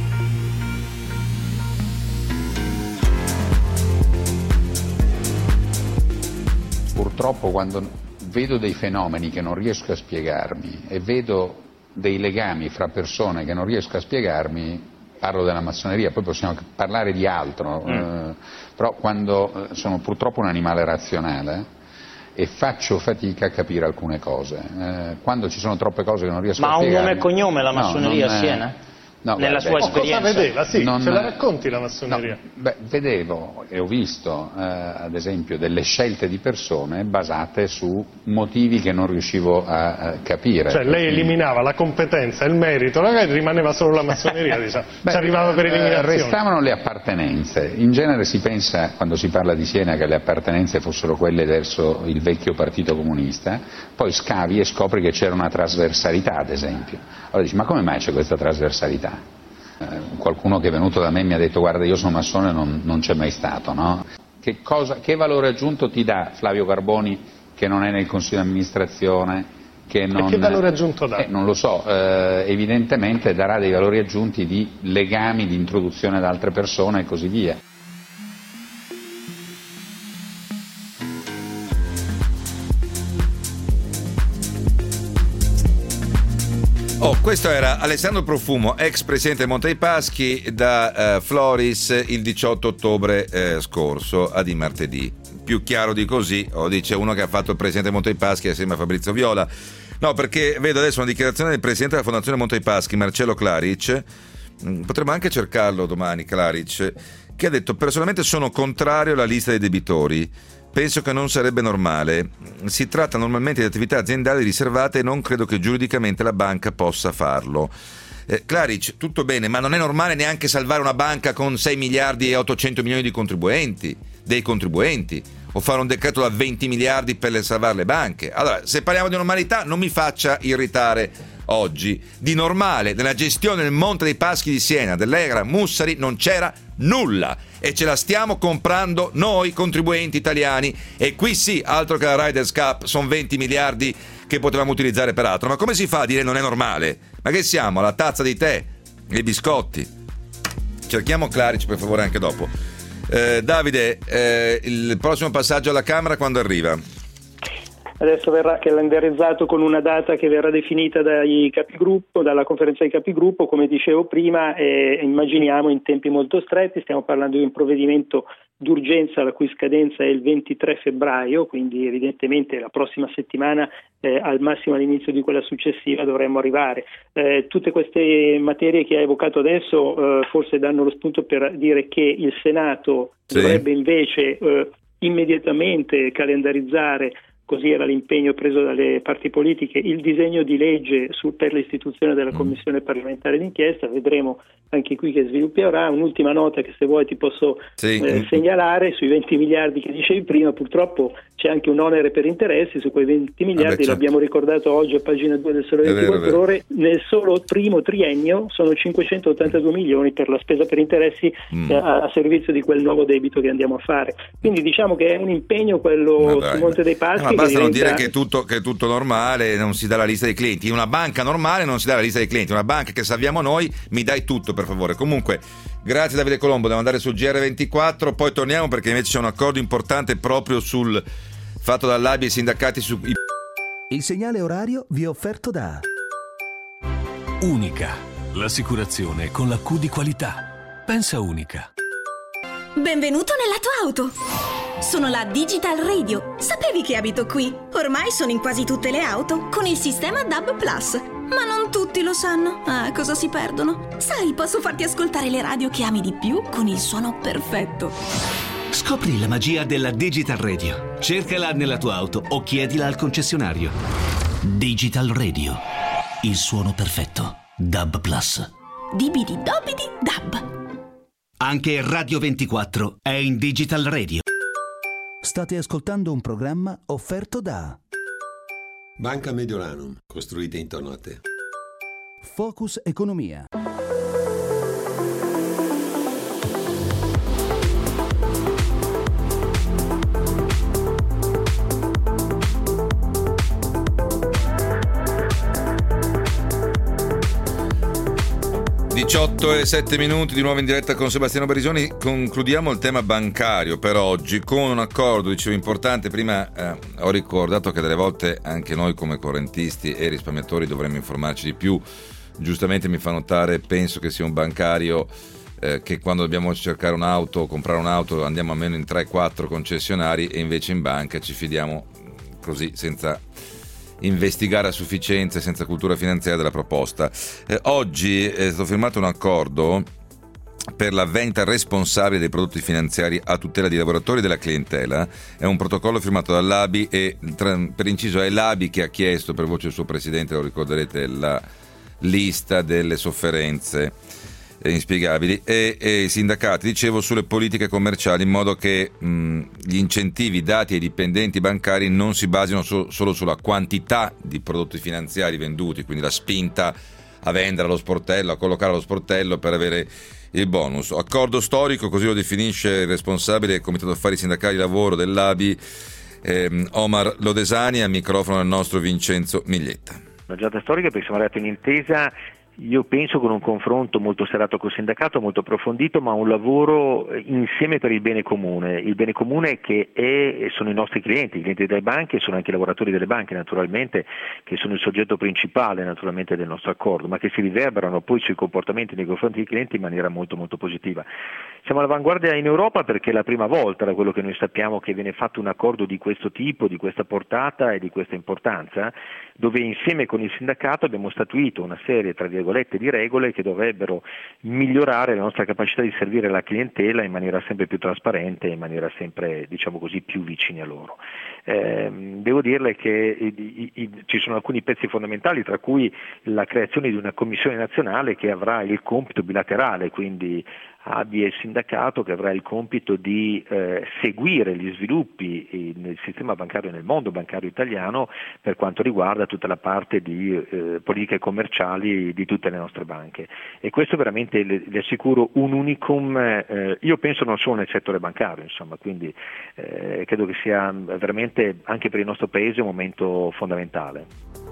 Purtroppo quando vedo dei fenomeni che non riesco a spiegarmi e vedo dei legami fra persone che non riesco a spiegarmi, parlo della massoneria, poi possiamo parlare di altro, mm. eh, però quando sono purtroppo un animale razionale e faccio fatica a capire alcune cose. Eh, quando ci sono troppe cose che non riesco
Ma
a spiegarmi...
Ma ha un nome e cognome la massoneria
no,
a Siena?
No,
nella
beh,
sua
beh,
esperienza?
Cosa vedeva? Sì,
non,
ce la racconti la massoneria?
No, beh, vedevo e ho visto, eh, ad esempio, delle scelte di persone basate su motivi che non riuscivo a, a capire.
Cioè lei eliminava la competenza, il merito, magari rimaneva solo la massoneria, diciamo. Beh, ci arrivava per eliminazione.
Restavano le appartenenze. In genere si pensa, quando si parla di Siena, che le appartenenze fossero quelle verso il vecchio partito comunista, poi scavi e scopri che c'era una trasversalità, ad esempio. Allora dici, ma come mai c'è questa trasversalità? Eh, qualcuno che è venuto da me mi ha detto, guarda, io sono massone, non, non c'è mai stato, no? Che, cosa, che valore aggiunto ti dà Flavio Carboni, che non è nel consiglio di amministrazione? Che non,
e che valore aggiunto dà?
Eh, non lo so, eh, evidentemente darà dei valori aggiunti di legami, di introduzione ad altre persone e così via.
Oh, questo era Alessandro Profumo, ex presidente Monte dei Paschi, da uh, Floris il diciotto ottobre eh, scorso, a di martedì. Più chiaro di così, o dice uno che ha fatto il presidente Monte dei Paschi assieme a Fabrizio Viola. No, perché vedo adesso una dichiarazione del presidente della Fondazione Monte dei Paschi, Marcello Claric, potremmo anche cercarlo domani, Claric, che ha detto: personalmente sono contrario alla lista dei debitori. Penso che non sarebbe normale. Si tratta normalmente di attività aziendali riservate e non credo che giuridicamente la banca possa farlo. Eh, Claric, tutto bene, ma non è normale neanche salvare una banca con sei miliardi e ottocento milioni di contribuenti, dei contribuenti, o fare un decreto da venti miliardi per salvare le banche. Allora, se parliamo di normalità, non mi faccia irritare oggi. Di normale, nella gestione del Monte dei Paschi di Siena, dell'Era Mussari, non c'era nulla, e ce la stiamo comprando noi contribuenti italiani, e qui sì, altro che la Riders Cup, sono venti miliardi che potevamo utilizzare per altro. Ma come si fa a dire non è normale? Ma che siamo, alla tazza di tè e i biscotti? Cerchiamo Claric per favore anche dopo. eh, Davide, eh, il prossimo passaggio alla Camera quando arriva?
Adesso verrà calendarizzato con una data che verrà definita dai capigruppo, dalla conferenza dei capigruppo, come dicevo prima, e immaginiamo in tempi molto stretti. Stiamo parlando di un provvedimento d'urgenza la cui scadenza è il ventitré febbraio, quindi evidentemente la prossima settimana, eh, al massimo all'inizio di quella successiva, dovremmo arrivare. Eh, tutte queste materie che hai evocato adesso eh, forse danno lo spunto per dire che il Senato sì. dovrebbe invece eh, immediatamente calendarizzare così era l'impegno preso dalle parti politiche, il disegno di legge su, per l'istituzione della Commissione parlamentare d'inchiesta. Vedremo anche qui che svilupperà. Un'ultima nota che se vuoi ti posso
sì.
eh, segnalare sui venti miliardi che dicevi prima. Purtroppo c'è anche un onere per interessi su quei venti miliardi,
Vabbè, certo.
L'abbiamo ricordato oggi a pagina due del Sole ventiquattro Ore. Nel solo primo triennio sono cinquecentottantadue milioni per la spesa per interessi mm. eh, a, a servizio di quel nuovo debito che andiamo a fare. Quindi diciamo che è un impegno quello
Vabbè,
sul Monte dei Paschi.
Eh, ma basta non
diventa...
dire che è, tutto, che è tutto normale, non si dà la lista dei clienti. In una banca normale non si dà la lista dei clienti, una banca che salviamo noi, mi dai tutto per favore. Comunque, grazie Davide Colombo, devo andare sul G R ventiquattro, poi torniamo perché invece c'è un accordo importante proprio sul fatto dall'A B I e i sindacati su...
Il segnale orario vi è offerto da
Unica, l'assicurazione con la Q di qualità. Pensa Unica.
Benvenuto nella tua auto. Sono la Digital Radio. Sapevi che abito qui? Ormai sono in quasi tutte le auto con il sistema D A B Plus. Ma non tutti lo sanno. Ah, cosa si perdono? Sai, posso farti ascoltare le radio che ami di più con il suono perfetto.
Scopri la magia della Digital Radio. Cercala nella tua auto o chiedila al concessionario. Digital Radio. Il suono perfetto. D A B Plus.
Dibidi dobidi D A B.
Anche Radio ventiquattro è in Digital Radio.
State ascoltando un programma offerto da
Banca Mediolanum, costruite intorno a te.
Focus Economia.
diciotto e sette minuti di nuovo in diretta con Sebastiano Barisoni. Concludiamo il tema bancario per oggi con un accordo, dicevo, importante. Prima eh, ho ricordato che delle volte anche noi come correntisti e risparmiatori dovremmo informarci di più. Giustamente mi fa notare, penso che sia un bancario eh, che quando dobbiamo cercare un'auto o comprare un'auto andiamo almeno in tre quattro concessionari e invece in banca ci fidiamo così senza investigare a sufficienza e senza cultura finanziaria della proposta. Eh, oggi è stato firmato un accordo per la vendita responsabile dei prodotti finanziari a tutela di lavoratori e della clientela. È un protocollo firmato dall'A B I e tra, per inciso è l'A B I che ha chiesto per voce del suo presidente, lo ricorderete, la lista delle sofferenze inspiegabili e, e i sindacati, dicevo, sulle politiche commerciali, in modo che mh, gli incentivi dati ai dipendenti bancari non si basino so, solo sulla quantità di prodotti finanziari venduti, quindi la spinta a vendere allo sportello, a collocare allo sportello per avere il bonus. Accordo storico, così lo definisce il responsabile del Comitato Affari Sindacali Lavoro dell'A B I, ehm, Omar Lodesani, al microfono del nostro Vincenzo Miglietta.
Una giornata storica perché siamo arrivati in intesa, io penso con un confronto molto serrato col sindacato, molto approfondito, ma un lavoro insieme per il bene comune. Il bene comune che è, sono i nostri clienti, i clienti delle banche, sono anche i lavoratori delle banche naturalmente, che sono il soggetto principale naturalmente del nostro accordo, ma che si riverberano poi sui comportamenti nei confronti dei clienti in maniera molto molto positiva. Siamo all'avanguardia in Europa perché è la prima volta, da quello che noi sappiamo, che viene fatto un accordo di questo tipo, di questa portata e di questa importanza, dove insieme con il sindacato abbiamo statuito una serie, tra virgolette, di regole che dovrebbero migliorare la nostra capacità di servire la clientela in maniera sempre più trasparente e in maniera sempre, diciamo così, più vicini a loro. Eh, devo dirle che i, i, ci sono alcuni pezzi fondamentali, tra cui la creazione di una commissione nazionale che avrà il compito bilaterale, quindi A B I e il sindacato, che avrà il compito di eh, seguire gli sviluppi nel sistema bancario e nel mondo bancario italiano per quanto riguarda tutta la parte di eh, politiche commerciali di tutte le nostre banche, e questo veramente le, le assicuro un unicum, eh, io penso non solo nel settore bancario, insomma, quindi eh, credo che sia veramente anche per il nostro paese un momento fondamentale.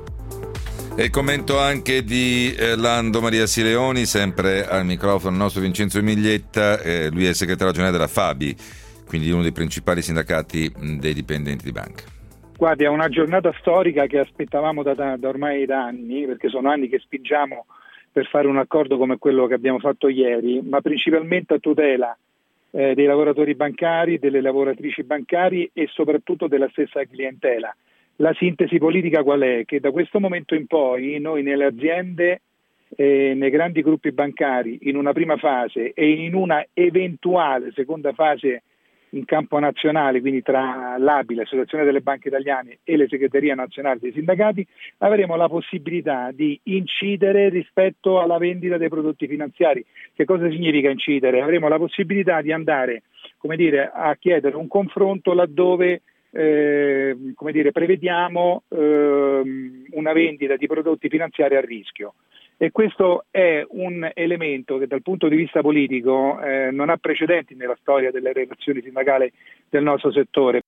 E il commento anche di eh, Lando Maria Sileoni, sempre al microfono il nostro Vincenzo Miglietta, eh, lui è il segretario generale della Fabi, quindi uno dei principali sindacati dei dipendenti di banca.
Guardi, è una giornata storica che aspettavamo da, da, da ormai da anni, perché sono anni che spingiamo per fare un accordo come quello che abbiamo fatto ieri, ma principalmente a tutela eh, dei lavoratori bancari, delle lavoratrici bancari e soprattutto della stessa clientela. La sintesi politica qual è? Che da questo momento in poi noi nelle aziende, eh, nei grandi gruppi bancari, in una prima fase e in una eventuale seconda fase in campo nazionale, quindi tra l'A B I, l'Associazione delle Banche Italiane e le Segreterie Nazionali dei Sindacati, avremo la possibilità di incidere rispetto alla vendita dei prodotti finanziari. Che cosa significa incidere? Avremo la possibilità di andare, come dire, a chiedere un confronto laddove eh, come dire, prevediamo eh, una vendita di prodotti finanziari a rischio. E questo è un elemento che dal punto di vista politico eh, non ha precedenti nella storia delle relazioni sindacali del nostro settore.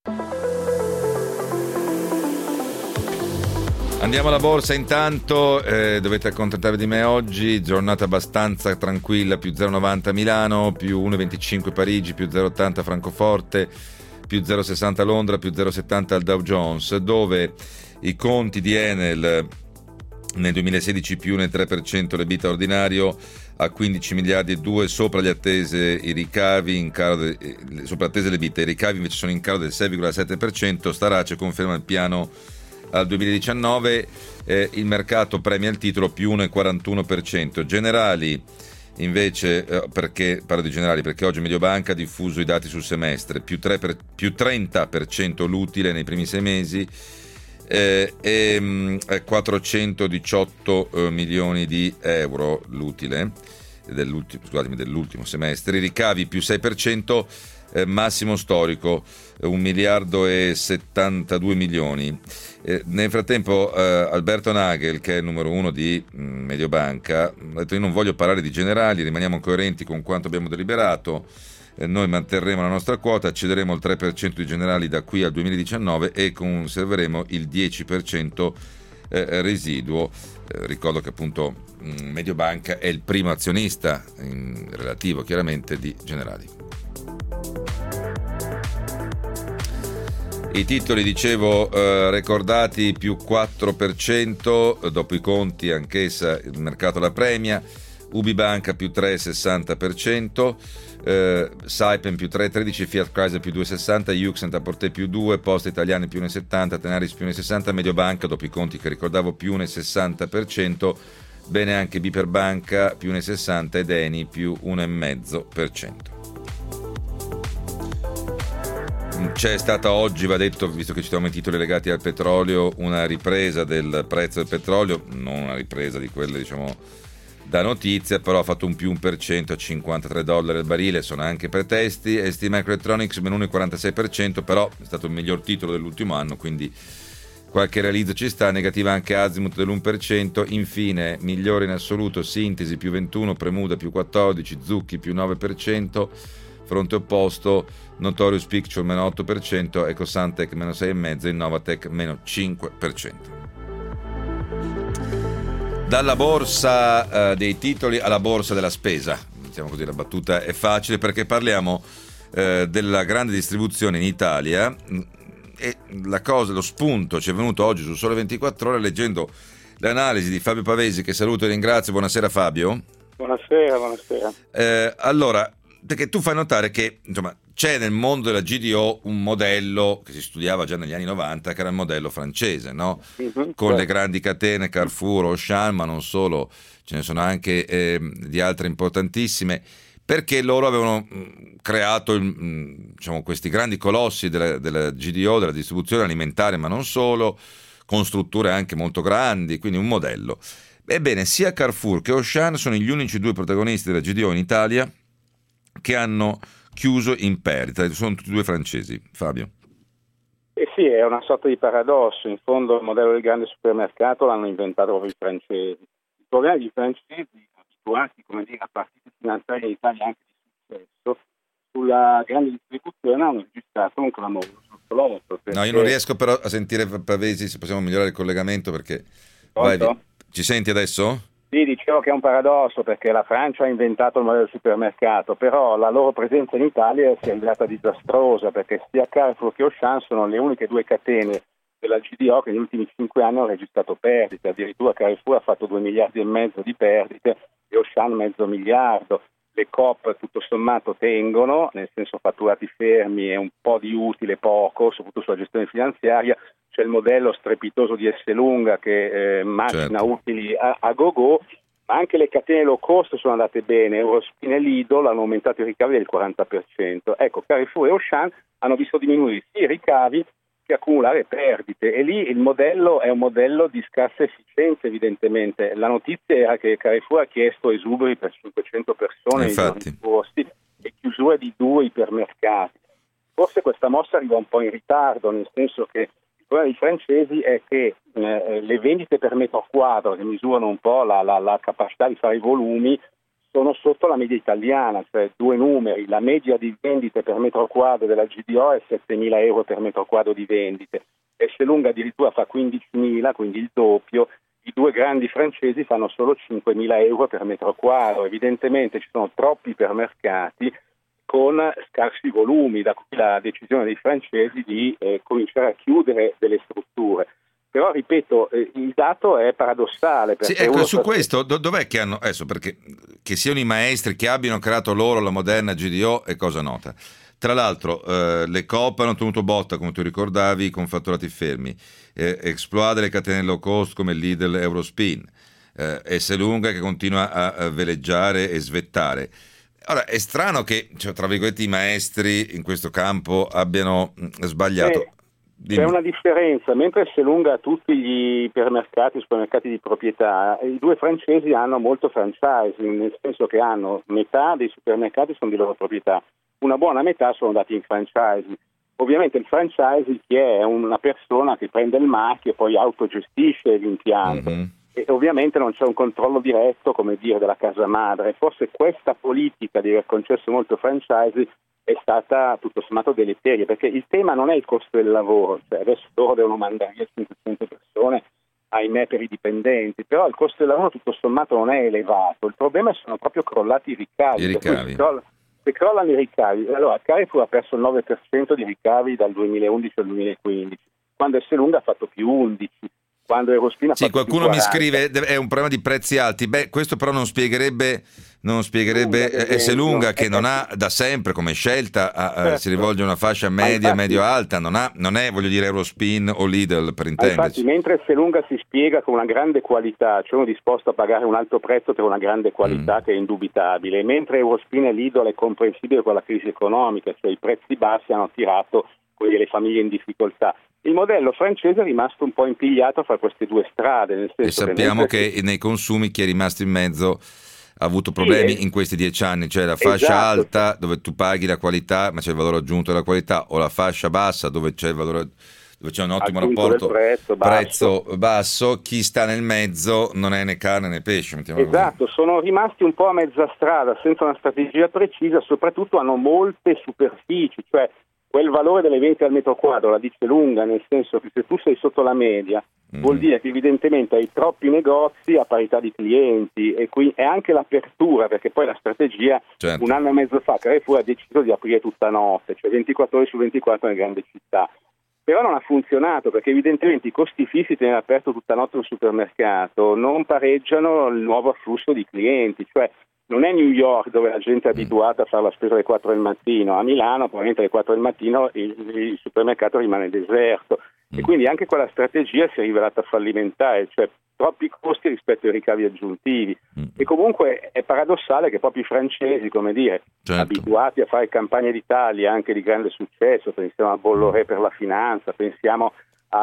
Andiamo alla borsa intanto, eh, dovete accontentarvi di me oggi, giornata abbastanza tranquilla, più zero virgola novanta Milano, più uno virgola venticinque Parigi, più zero virgola ottanta Francoforte, più zero virgola sessanta Londra, più zero virgola settanta al Dow Jones, dove i conti di Enel nel duemilasedici più nel tre per cento, l'EBITA ordinario a quindici miliardi e due, sopra le attese i ricavi in calo de, sopra attese l'EBITA, i ricavi invece sono in calo del sei virgola sette per cento. Starace conferma il piano al duemiladiciannove, eh, il mercato premia il titolo più uno virgola quarantuno per cento. Generali invece, eh, perché parlo di Generali perché oggi Mediobanca ha diffuso i dati sul semestre, più, tre per, più trenta per cento l'utile nei primi sei mesi, Eh, e mh, quattrocentodiciotto eh, milioni di euro l'utile dell'ultimo, scusatemi, dell'ultimo semestre, i ricavi più sei per cento, eh, massimo storico, un miliardo e settantadue milioni. Eh, nel frattempo eh, Alberto Nagel, che è il numero uno di mh, Mediobanca, ha detto: io non voglio parlare di Generali, rimaniamo coerenti con quanto abbiamo deliberato. Noi manterremo la nostra quota, cederemo il tre per cento di Generali da qui al duemiladiciannove e conserveremo il dieci per cento eh, residuo. Eh, ricordo che appunto mh, Mediobanca è il primo azionista in relativo chiaramente di Generali. I titoli, dicevo, eh, ricordati più quattro per cento, dopo i conti anch'essa il mercato la premia. Ubibanca più tre virgola sessanta per cento, eh, Saipem più tre virgola tredici, Fiat Chrysler più due virgola sessanta, Yux Net-a-Porter più due, Poste Italiane più uno virgola settanta, Tenaris più uno virgola sessanta, Mediobanca dopo i conti che ricordavo più uno virgola sessanta per cento, bene anche Biperbanca più uno virgola sessanta ed Eni più uno virgola cinque per cento. C'è stata oggi, va detto, visto che citiamo i titoli legati al petrolio, una ripresa del prezzo del petrolio, non una ripresa di quelle diciamo da notizia, però ha fatto un più uno per cento a cinquantatré dollari al barile, sono anche pretesti. S T Microelectronics meno uno virgola quarantasei per cento, però è stato il miglior titolo dell'ultimo anno, quindi qualche realizzo ci sta. Negativa anche Azimut dell'uno per cento. Infine migliore in assoluto Sintesi più ventuno, Premuda più quattordici, Zucchi più nove per cento. Fronte opposto Notorious Picture meno otto per cento, Ecosantec meno sei virgola cinque, Innovatec meno cinque per cento. Dalla borsa eh, dei titoli alla borsa della spesa, diciamo così, la battuta è facile perché parliamo eh, della grande distribuzione in Italia e la cosa, lo spunto ci è venuto oggi su Sole ventiquattro Ore leggendo l'analisi di Fabio Pavesi, che saluto e ringrazio. Buonasera Fabio.
Buonasera, buonasera.
Eh, allora, perché tu fai notare che insomma c'è nel mondo della G D O un modello che si studiava già negli anni novanta, che era il modello francese, no? Mm-hmm, con certo. Le grandi catene Carrefour, Auchan, ma non solo, ce ne sono anche eh, di altre importantissime, perché loro avevano mh, creato mh, diciamo, questi grandi colossi della, della G D O, della distribuzione alimentare, ma non solo, con strutture anche molto grandi, quindi un modello. Ebbene, sia Carrefour che Auchan sono gli unici due protagonisti della G D O in Italia che hanno chiuso in perdita, sono tutti e due francesi. Fabio.
Eh sì, è una sorta di paradosso. In fondo il modello del grande supermercato l'hanno inventato proprio i francesi. Il problema dei francesi, abituati come dire, a partite finanziarie in Italia anche di successo, sulla grande distribuzione hanno registrato un clamoroso flotto. Perché... No,
io non riesco però a sentire Pavesi, se possiamo migliorare il collegamento perché... Vai, ci senti adesso?
Sì, dicevo che è un paradosso perché la Francia ha inventato il modello del supermercato, però la loro presenza in Italia si è rivelata disastrosa perché sia Carrefour che Auchan sono le uniche due catene della G D O che negli ultimi cinque anni hanno registrato perdite. Addirittura Carrefour ha fatto due miliardi e mezzo di perdite e Auchan mezzo miliardo. Le Coop tutto sommato tengono, nel senso fatturati fermi e un po' di utile poco, soprattutto sulla gestione finanziaria. C'è il modello strepitoso di Esselunga che eh, macina certo. utili a, a go-go, ma anche le catene low cost sono andate bene. Eurospin e Lidl hanno aumentato i ricavi del quaranta per cento. Ecco, Carrefour e Auchan hanno visto diminuire sia i ricavi che accumulare perdite, e lì il modello è un modello di scarsa efficienza evidentemente. La notizia era che Carrefour ha chiesto esuberi per cinquecento persone nei giorni posti e chiusure di due ipermercati. Forse questa mossa arriva un po' in ritardo, nel senso che il problema dei francesi è che eh, le vendite per metro quadro, che misurano un po' la, la, la capacità di fare i volumi, sono sotto la media italiana, cioè due numeri. La media di vendite per metro quadro della G D O è settemila euro per metro quadro di vendite, Esselunga addirittura fa quindicimila, quindi il doppio. I due grandi francesi fanno solo cinquemila euro per metro quadro. Evidentemente ci sono troppi ipermercati con scarsi volumi, da qui la decisione dei francesi di eh, cominciare a chiudere delle strutture. Però, ripeto, eh, il dato è paradossale.
Sì, ecco, su questo do- dov'è che hanno, adesso perché che siano i maestri che abbiano creato loro la moderna G D O è cosa nota. Tra l'altro eh, le Coop hanno tenuto botta, come tu ricordavi, con fatturati fermi, eh, esploade le catene low cost come Lidl e Eurospin, eh, Esselunga che continua a, a veleggiare e svettare. Ora, è strano che, cioè, tra virgolette, i maestri in questo campo abbiano mh, sbagliato.
Eh. C'è una differenza, mentre Esselunga ha tutti gli ipermercati, supermercati di proprietà, i due francesi hanno molto franchising, nel senso che hanno metà dei supermercati sono di loro proprietà, una buona metà sono dati in franchising. Ovviamente il franchising chi è? È una persona che prende il marchio e poi autogestisce l'impianto. Mm-hmm. E ovviamente non c'è un controllo diretto, come dire, della casa madre. Forse questa politica di aver concesso molto franchising è stata tutto sommato deleteria, perché il tema non è il costo del lavoro, cioè adesso loro devono mandare via cinquecento persone, ahimè, per i dipendenti, però il costo del lavoro tutto sommato non è elevato, il problema sono proprio crollati i ricavi.
I ricavi.
Se, crolla, se crollano i ricavi, allora Carrefour ha perso il nove per cento di ricavi dal duemilaundici al duemilaquindici, quando Esselunga ha fatto più undici. Quando Eurospin ha
sì,
fatto
qualcuno mi scrive è un problema di prezzi alti. Beh, questo però non spiegherebbe non spiegherebbe Esselunga no. che non ha da sempre come scelta a, a, certo. si rivolge a una fascia media, medio-alta, non, ha, non è, voglio dire, Eurospin o Lidl per intenderci.
Infatti, mentre Esselunga si spiega con una grande qualità, cioè uno disposto a pagare un alto prezzo per una grande qualità mm. che è indubitabile, mentre Eurospin e Lidl è comprensibile con la crisi economica, cioè i prezzi bassi hanno attirato le famiglie in difficoltà. Il modello francese è rimasto un po' impigliato fra queste due strade. Nel senso
e sappiamo che,
che
nei consumi chi è rimasto in mezzo ha avuto problemi sì, in questi dieci anni, cioè la fascia
esatto.
alta dove tu paghi la qualità ma c'è il valore aggiunto della qualità, o la fascia bassa dove c'è il valore, dove c'è un ottimo
Aggiunto
rapporto
prezzo basso.
prezzo basso, chi sta nel mezzo non è né carne né pesce.
Esatto,
così.
Sono rimasti un po' a mezza strada, senza una strategia precisa, soprattutto hanno molte superfici, cioè quel valore delle vendite al metro quadro la dice lunga, nel senso che se tu sei sotto la media mm. vuol dire che evidentemente hai troppi negozi a parità di clienti, e qui è anche l'apertura, perché poi la strategia
certo.
un anno e mezzo fa Carrefour ha deciso di aprire tutta notte, cioè ventiquattro ore su ventiquattro nelle grandi città, però non ha funzionato perché evidentemente i costi fissi tenere aperto tutta notte un supermercato non pareggiano il nuovo afflusso di clienti, cioè non è New York dove la gente è abituata a fare la spesa alle quattro del mattino, a Milano probabilmente alle quattro del mattino il, il supermercato rimane deserto mm. e quindi anche quella strategia si è rivelata fallimentare, cioè troppi costi rispetto ai ricavi aggiuntivi mm. e comunque è paradossale che proprio i francesi, come dire,
certo.
abituati a fare campagne d'Italia anche di grande successo, pensiamo a Bolloré per la finanza, pensiamo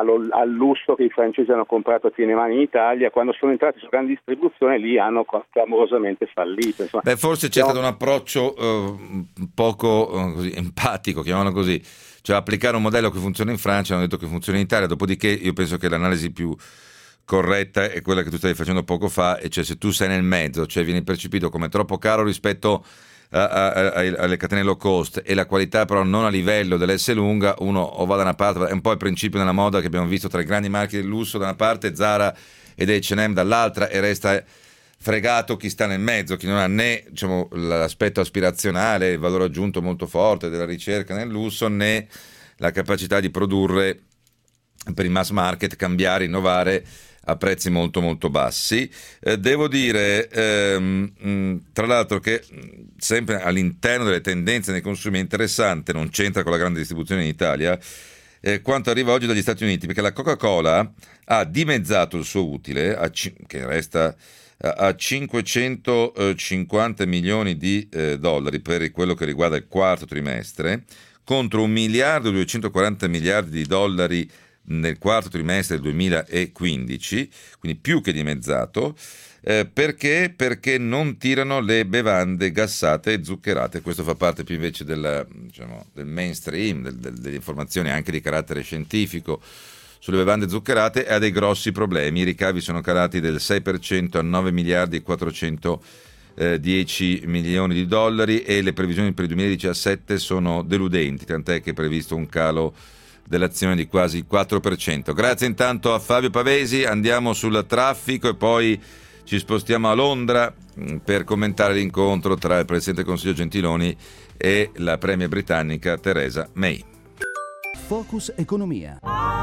al lusso che i francesi hanno comprato a piene mani in Italia, quando sono entrati su grande distribuzione lì hanno clamorosamente fallito. Insomma,
Beh, forse c'è stato un approccio uh, poco uh, così, empatico, chiamiamolo così, cioè applicare un modello che funziona in Francia, hanno detto che funziona in Italia, dopodiché io penso che l'analisi più corretta è quella che tu stavi facendo poco fa, e cioè se tu sei nel mezzo, cioè vieni percepito come troppo caro rispetto A, a, a, alle catene low cost e la qualità però non a livello dell'Esselunga, uno o va da una parte, è un po' il principio nella moda che abbiamo visto tra i grandi marchi del lusso da una parte, Zara ed acca e emme dall'altra, e resta fregato chi sta nel mezzo, chi non ha né diciamo, l'aspetto aspirazionale, il valore aggiunto molto forte della ricerca nel lusso, né la capacità di produrre per il mass market, cambiare, innovare a prezzi molto molto bassi. Eh, devo dire ehm, mh, tra l'altro che mh, sempre all'interno delle tendenze nei consumi è interessante, non c'entra con la grande distribuzione in Italia, eh, quanto arriva oggi dagli Stati Uniti, perché la Coca-Cola ha dimezzato il suo utile a c- che resta a cinquecentocinquanta milioni di eh, dollari per quello che riguarda il quarto trimestre, contro un miliardo e duecentoquaranta miliardi di dollari nel quarto trimestre del duemilaquindici, quindi più che dimezzato. Eh, perché? Perché non tirano le bevande gassate e zuccherate. Questo fa parte più invece del, diciamo, del mainstream, del, del, delle informazioni anche di carattere scientifico sulle bevande zuccherate, e ha dei grossi problemi. I ricavi sono calati del sei per cento a nove miliardi e quattrocentodieci milioni di dollari, e le previsioni per il duemiladiciassette sono deludenti, tant'è che è previsto un calo dell'azione di quasi il quattro per cento. Grazie intanto a Fabio Pavesi. Andiamo sul traffico e poi ci spostiamo a Londra per commentare l'incontro tra il Presidente del Consiglio Gentiloni e la Premier britannica Theresa May.
Focus Economia.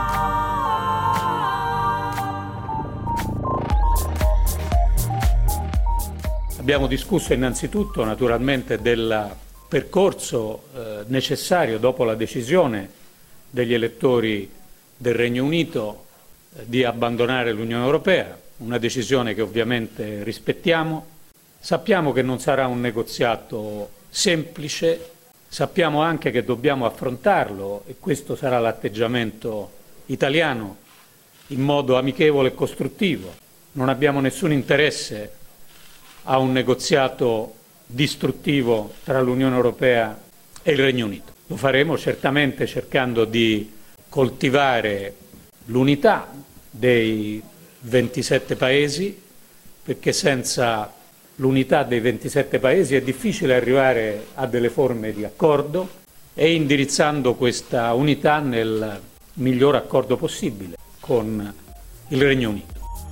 Abbiamo discusso innanzitutto naturalmente del percorso eh, necessario dopo la decisione degli elettori del Regno Unito eh, di abbandonare l'Unione Europea, una decisione che ovviamente rispettiamo. Sappiamo che non sarà un negoziato semplice, sappiamo anche che dobbiamo affrontarlo, e questo sarà l'atteggiamento italiano, in modo amichevole e costruttivo. Non abbiamo nessun interesse a un negoziato distruttivo tra l'Unione Europea e il Regno Unito. Lo faremo certamente cercando di coltivare l'unità dei ventisette paesi, perché senza l'unità dei ventisette paesi è difficile arrivare a delle forme di accordo, e indirizzando questa unità nel miglior accordo possibile con il Regno Unito.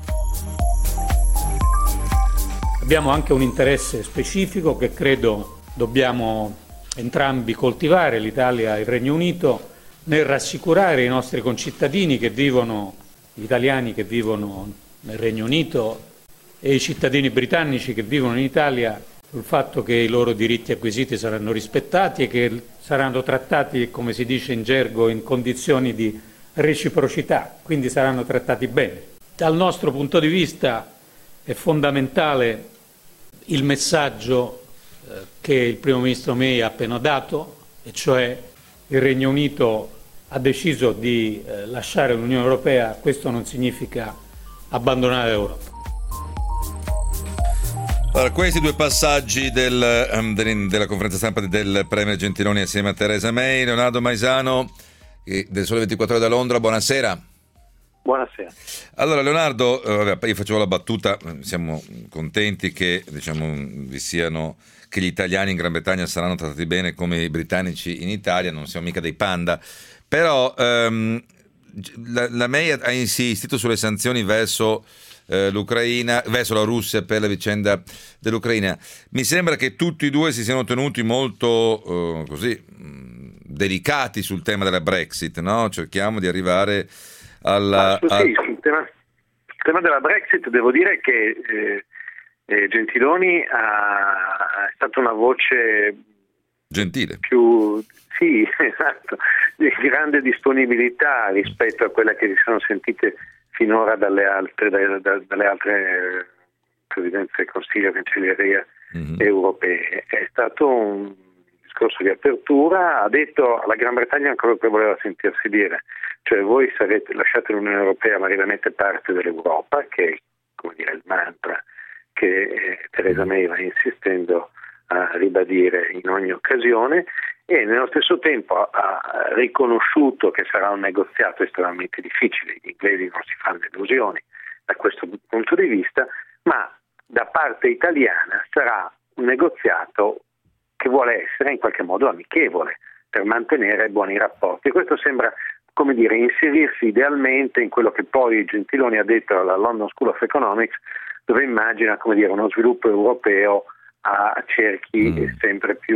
Abbiamo anche un interesse specifico che credo dobbiamo entrambi coltivare, l'Italia e il Regno Unito, nel rassicurare i nostri concittadini che vivono, gli italiani che vivono nel Regno Unito e i cittadini britannici che vivono in Italia, sul fatto che i loro diritti acquisiti saranno rispettati e che saranno trattati, come si dice in gergo, in condizioni di reciprocità, quindi saranno trattati bene. Dal nostro punto di vista è fondamentale il messaggio eh, che il Primo Ministro May ha appena dato, e cioè il Regno Unito ha deciso di eh, lasciare l'Unione Europea. Questo non significa abbandonare l'Europa.
Allora, questi due passaggi del, um, della conferenza stampa del Premier Gentiloni assieme a Theresa May. Leonardo Maisano del Sole ventiquattro Ore da Londra, buonasera.
Buonasera.
Allora Leonardo, eh, vabbè, io facevo la battuta, siamo contenti che, diciamo, vi siano, che gli italiani in Gran Bretagna saranno trattati bene come i britannici in Italia, non siamo mica dei panda, però ehm, la, la May ha insistito sulle sanzioni verso eh, l'Ucraina, verso la Russia per la vicenda dell'Ucraina. Mi sembra che tutti e due si siano tenuti molto eh, così mh, delicati sul tema della Brexit, no? Cerchiamo di arrivare alla...
Ah, sì, sul tema, sul tema della Brexit devo dire che eh, eh, Gentiloni ha, è stata una voce
gentile,
più, sì, esatto, di grande disponibilità rispetto a quella che si sono sentite finora dalle altre, dalle, dalle altre presidenze del Consiglio e Cancelleria mm-hmm. europee. È stato un discorso di apertura, ha detto alla Gran Bretagna quello che voleva sentirsi dire, cioè voi sarete, lasciate l'Unione Europea ma rimanete parte dell'Europa, che è, come dire, il mantra che eh, Theresa May va insistendo a ribadire in ogni occasione, e nello stesso tempo ha, ha riconosciuto che sarà un negoziato estremamente difficile. Gli inglesi non si fanno illusioni da questo punto di vista, ma da parte italiana sarà un negoziato che vuole essere in qualche modo amichevole per mantenere buoni rapporti. E questo sembra, come dire, inserirsi idealmente in quello che poi Gentiloni ha detto alla London School of Economics, dove immagina, come dire, uno sviluppo europeo a cerchi mm. sempre più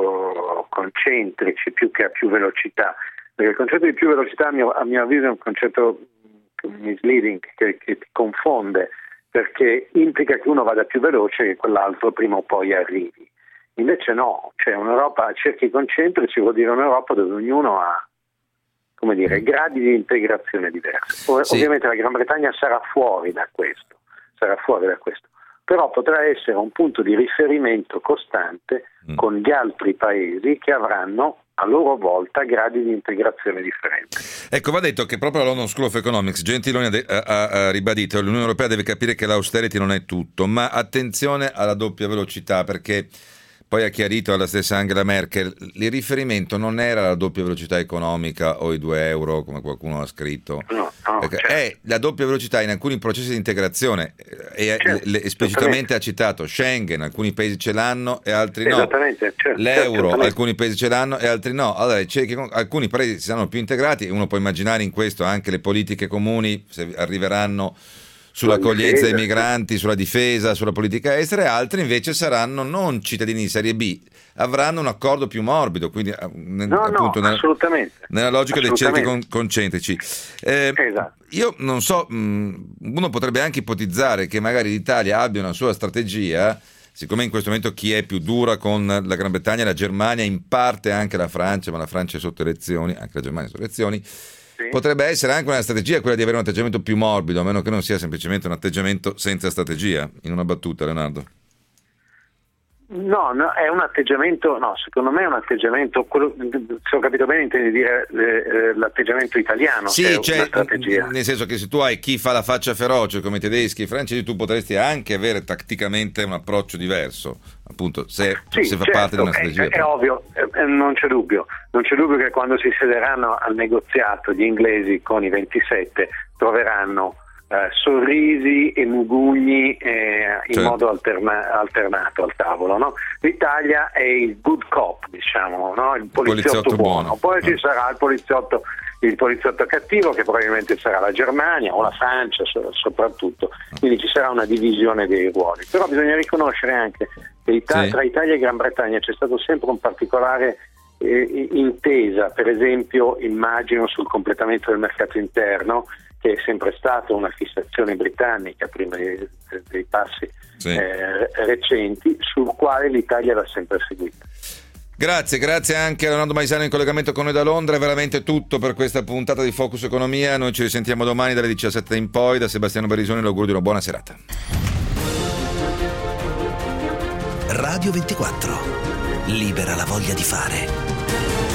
uh, concentrici, più che a più velocità. Perché il concetto di più velocità, a mio, a mio avviso, è un concetto misleading, che, che ti confonde, perché implica che uno vada più veloce e che quell'altro prima o poi arrivi. Invece no, cioè un'Europa a cerchi concentrici vuol dire un'Europa dove ognuno ha, come dire, gradi di integrazione diversi. O- sì. Ovviamente la Gran Bretagna sarà fuori da questo, sarà fuori da questo. però potrà essere un punto di riferimento costante mm. con gli altri paesi che avranno a loro volta gradi di integrazione differenti.
Ecco, va detto che proprio la London School of Economics, Gentiloni ha, ha, ha ribadito che l'Unione Europea deve capire che l'austerity non è tutto, ma attenzione alla doppia velocità, perché poi ha chiarito alla stessa Angela Merkel, il riferimento non era la doppia velocità economica o i due euro, come qualcuno ha scritto,
no, no,
ecco,
certo.
è la doppia velocità in alcuni processi di integrazione, e
certo,
le, esplicitamente ha citato Schengen, alcuni paesi ce l'hanno e altri no,
esattamente, certo,
l'euro,
certo,
alcuni paesi ce l'hanno e altri no, allora c'è che alcuni paesi si saranno più integrati, e uno può immaginare in questo anche le politiche comuni, se arriveranno sull'accoglienza dei migranti, sulla difesa, sulla politica estera, e altri invece saranno non cittadini di serie B, avranno un accordo più morbido, quindi
no,
appunto
no,
nella,
assolutamente.
nella logica dei cerchi con, concentrici. Eh,
esatto.
Io non so, mh, uno potrebbe anche ipotizzare che magari l'Italia abbia una sua strategia, siccome in questo momento chi è più dura con la Gran Bretagna e la Germania, in parte anche la Francia, ma la Francia è sotto elezioni, anche la Germania è sotto elezioni. Potrebbe essere anche una strategia quella di avere un atteggiamento più morbido, a meno che non sia semplicemente un atteggiamento senza strategia. In una battuta, Leonardo.
No, no, è un atteggiamento, no, secondo me è un atteggiamento, quello, se ho capito bene intendi dire eh, l'atteggiamento italiano,
sì,
è
cioè,
una strategia.
Nel senso che se tu hai chi fa la faccia feroce come i tedeschi e i francesi, tu potresti anche avere tatticamente un approccio diverso, appunto, se,
sì,
se fa
certo,
parte di una strategia.
È, è ovvio, eh, non c'è dubbio, non c'è dubbio che quando si siederanno al negoziato gli inglesi con i ventisette troveranno Uh, sorrisi e mugugni eh, in certo. modo alterna- alternato al tavolo, no? L'Italia è il good cop, diciamo, no? Il poliziotto, poliziotto buono. buono. Poi eh. ci sarà il poliziotto, il poliziotto cattivo, che probabilmente sarà la Germania o la Francia so- soprattutto, quindi ci sarà una divisione dei ruoli. Però bisogna riconoscere anche che Ita- sì. tra Italia e Gran Bretagna c'è stato sempre un particolare eh, intesa, per esempio immagino sul completamento del mercato interno, che è sempre stata una fissazione britannica prima dei, dei passi sì. eh, recenti, sul quale l'Italia l'ha sempre seguita.
Grazie, grazie anche a Leonardo Maisano in collegamento con noi da Londra. È veramente tutto per questa puntata di Focus Economia. Noi ci risentiamo domani dalle diciassette in poi. Da Sebastiano Berisoni l'augurio di una buona serata.
Radio ventiquattro. Libera la voglia di fare.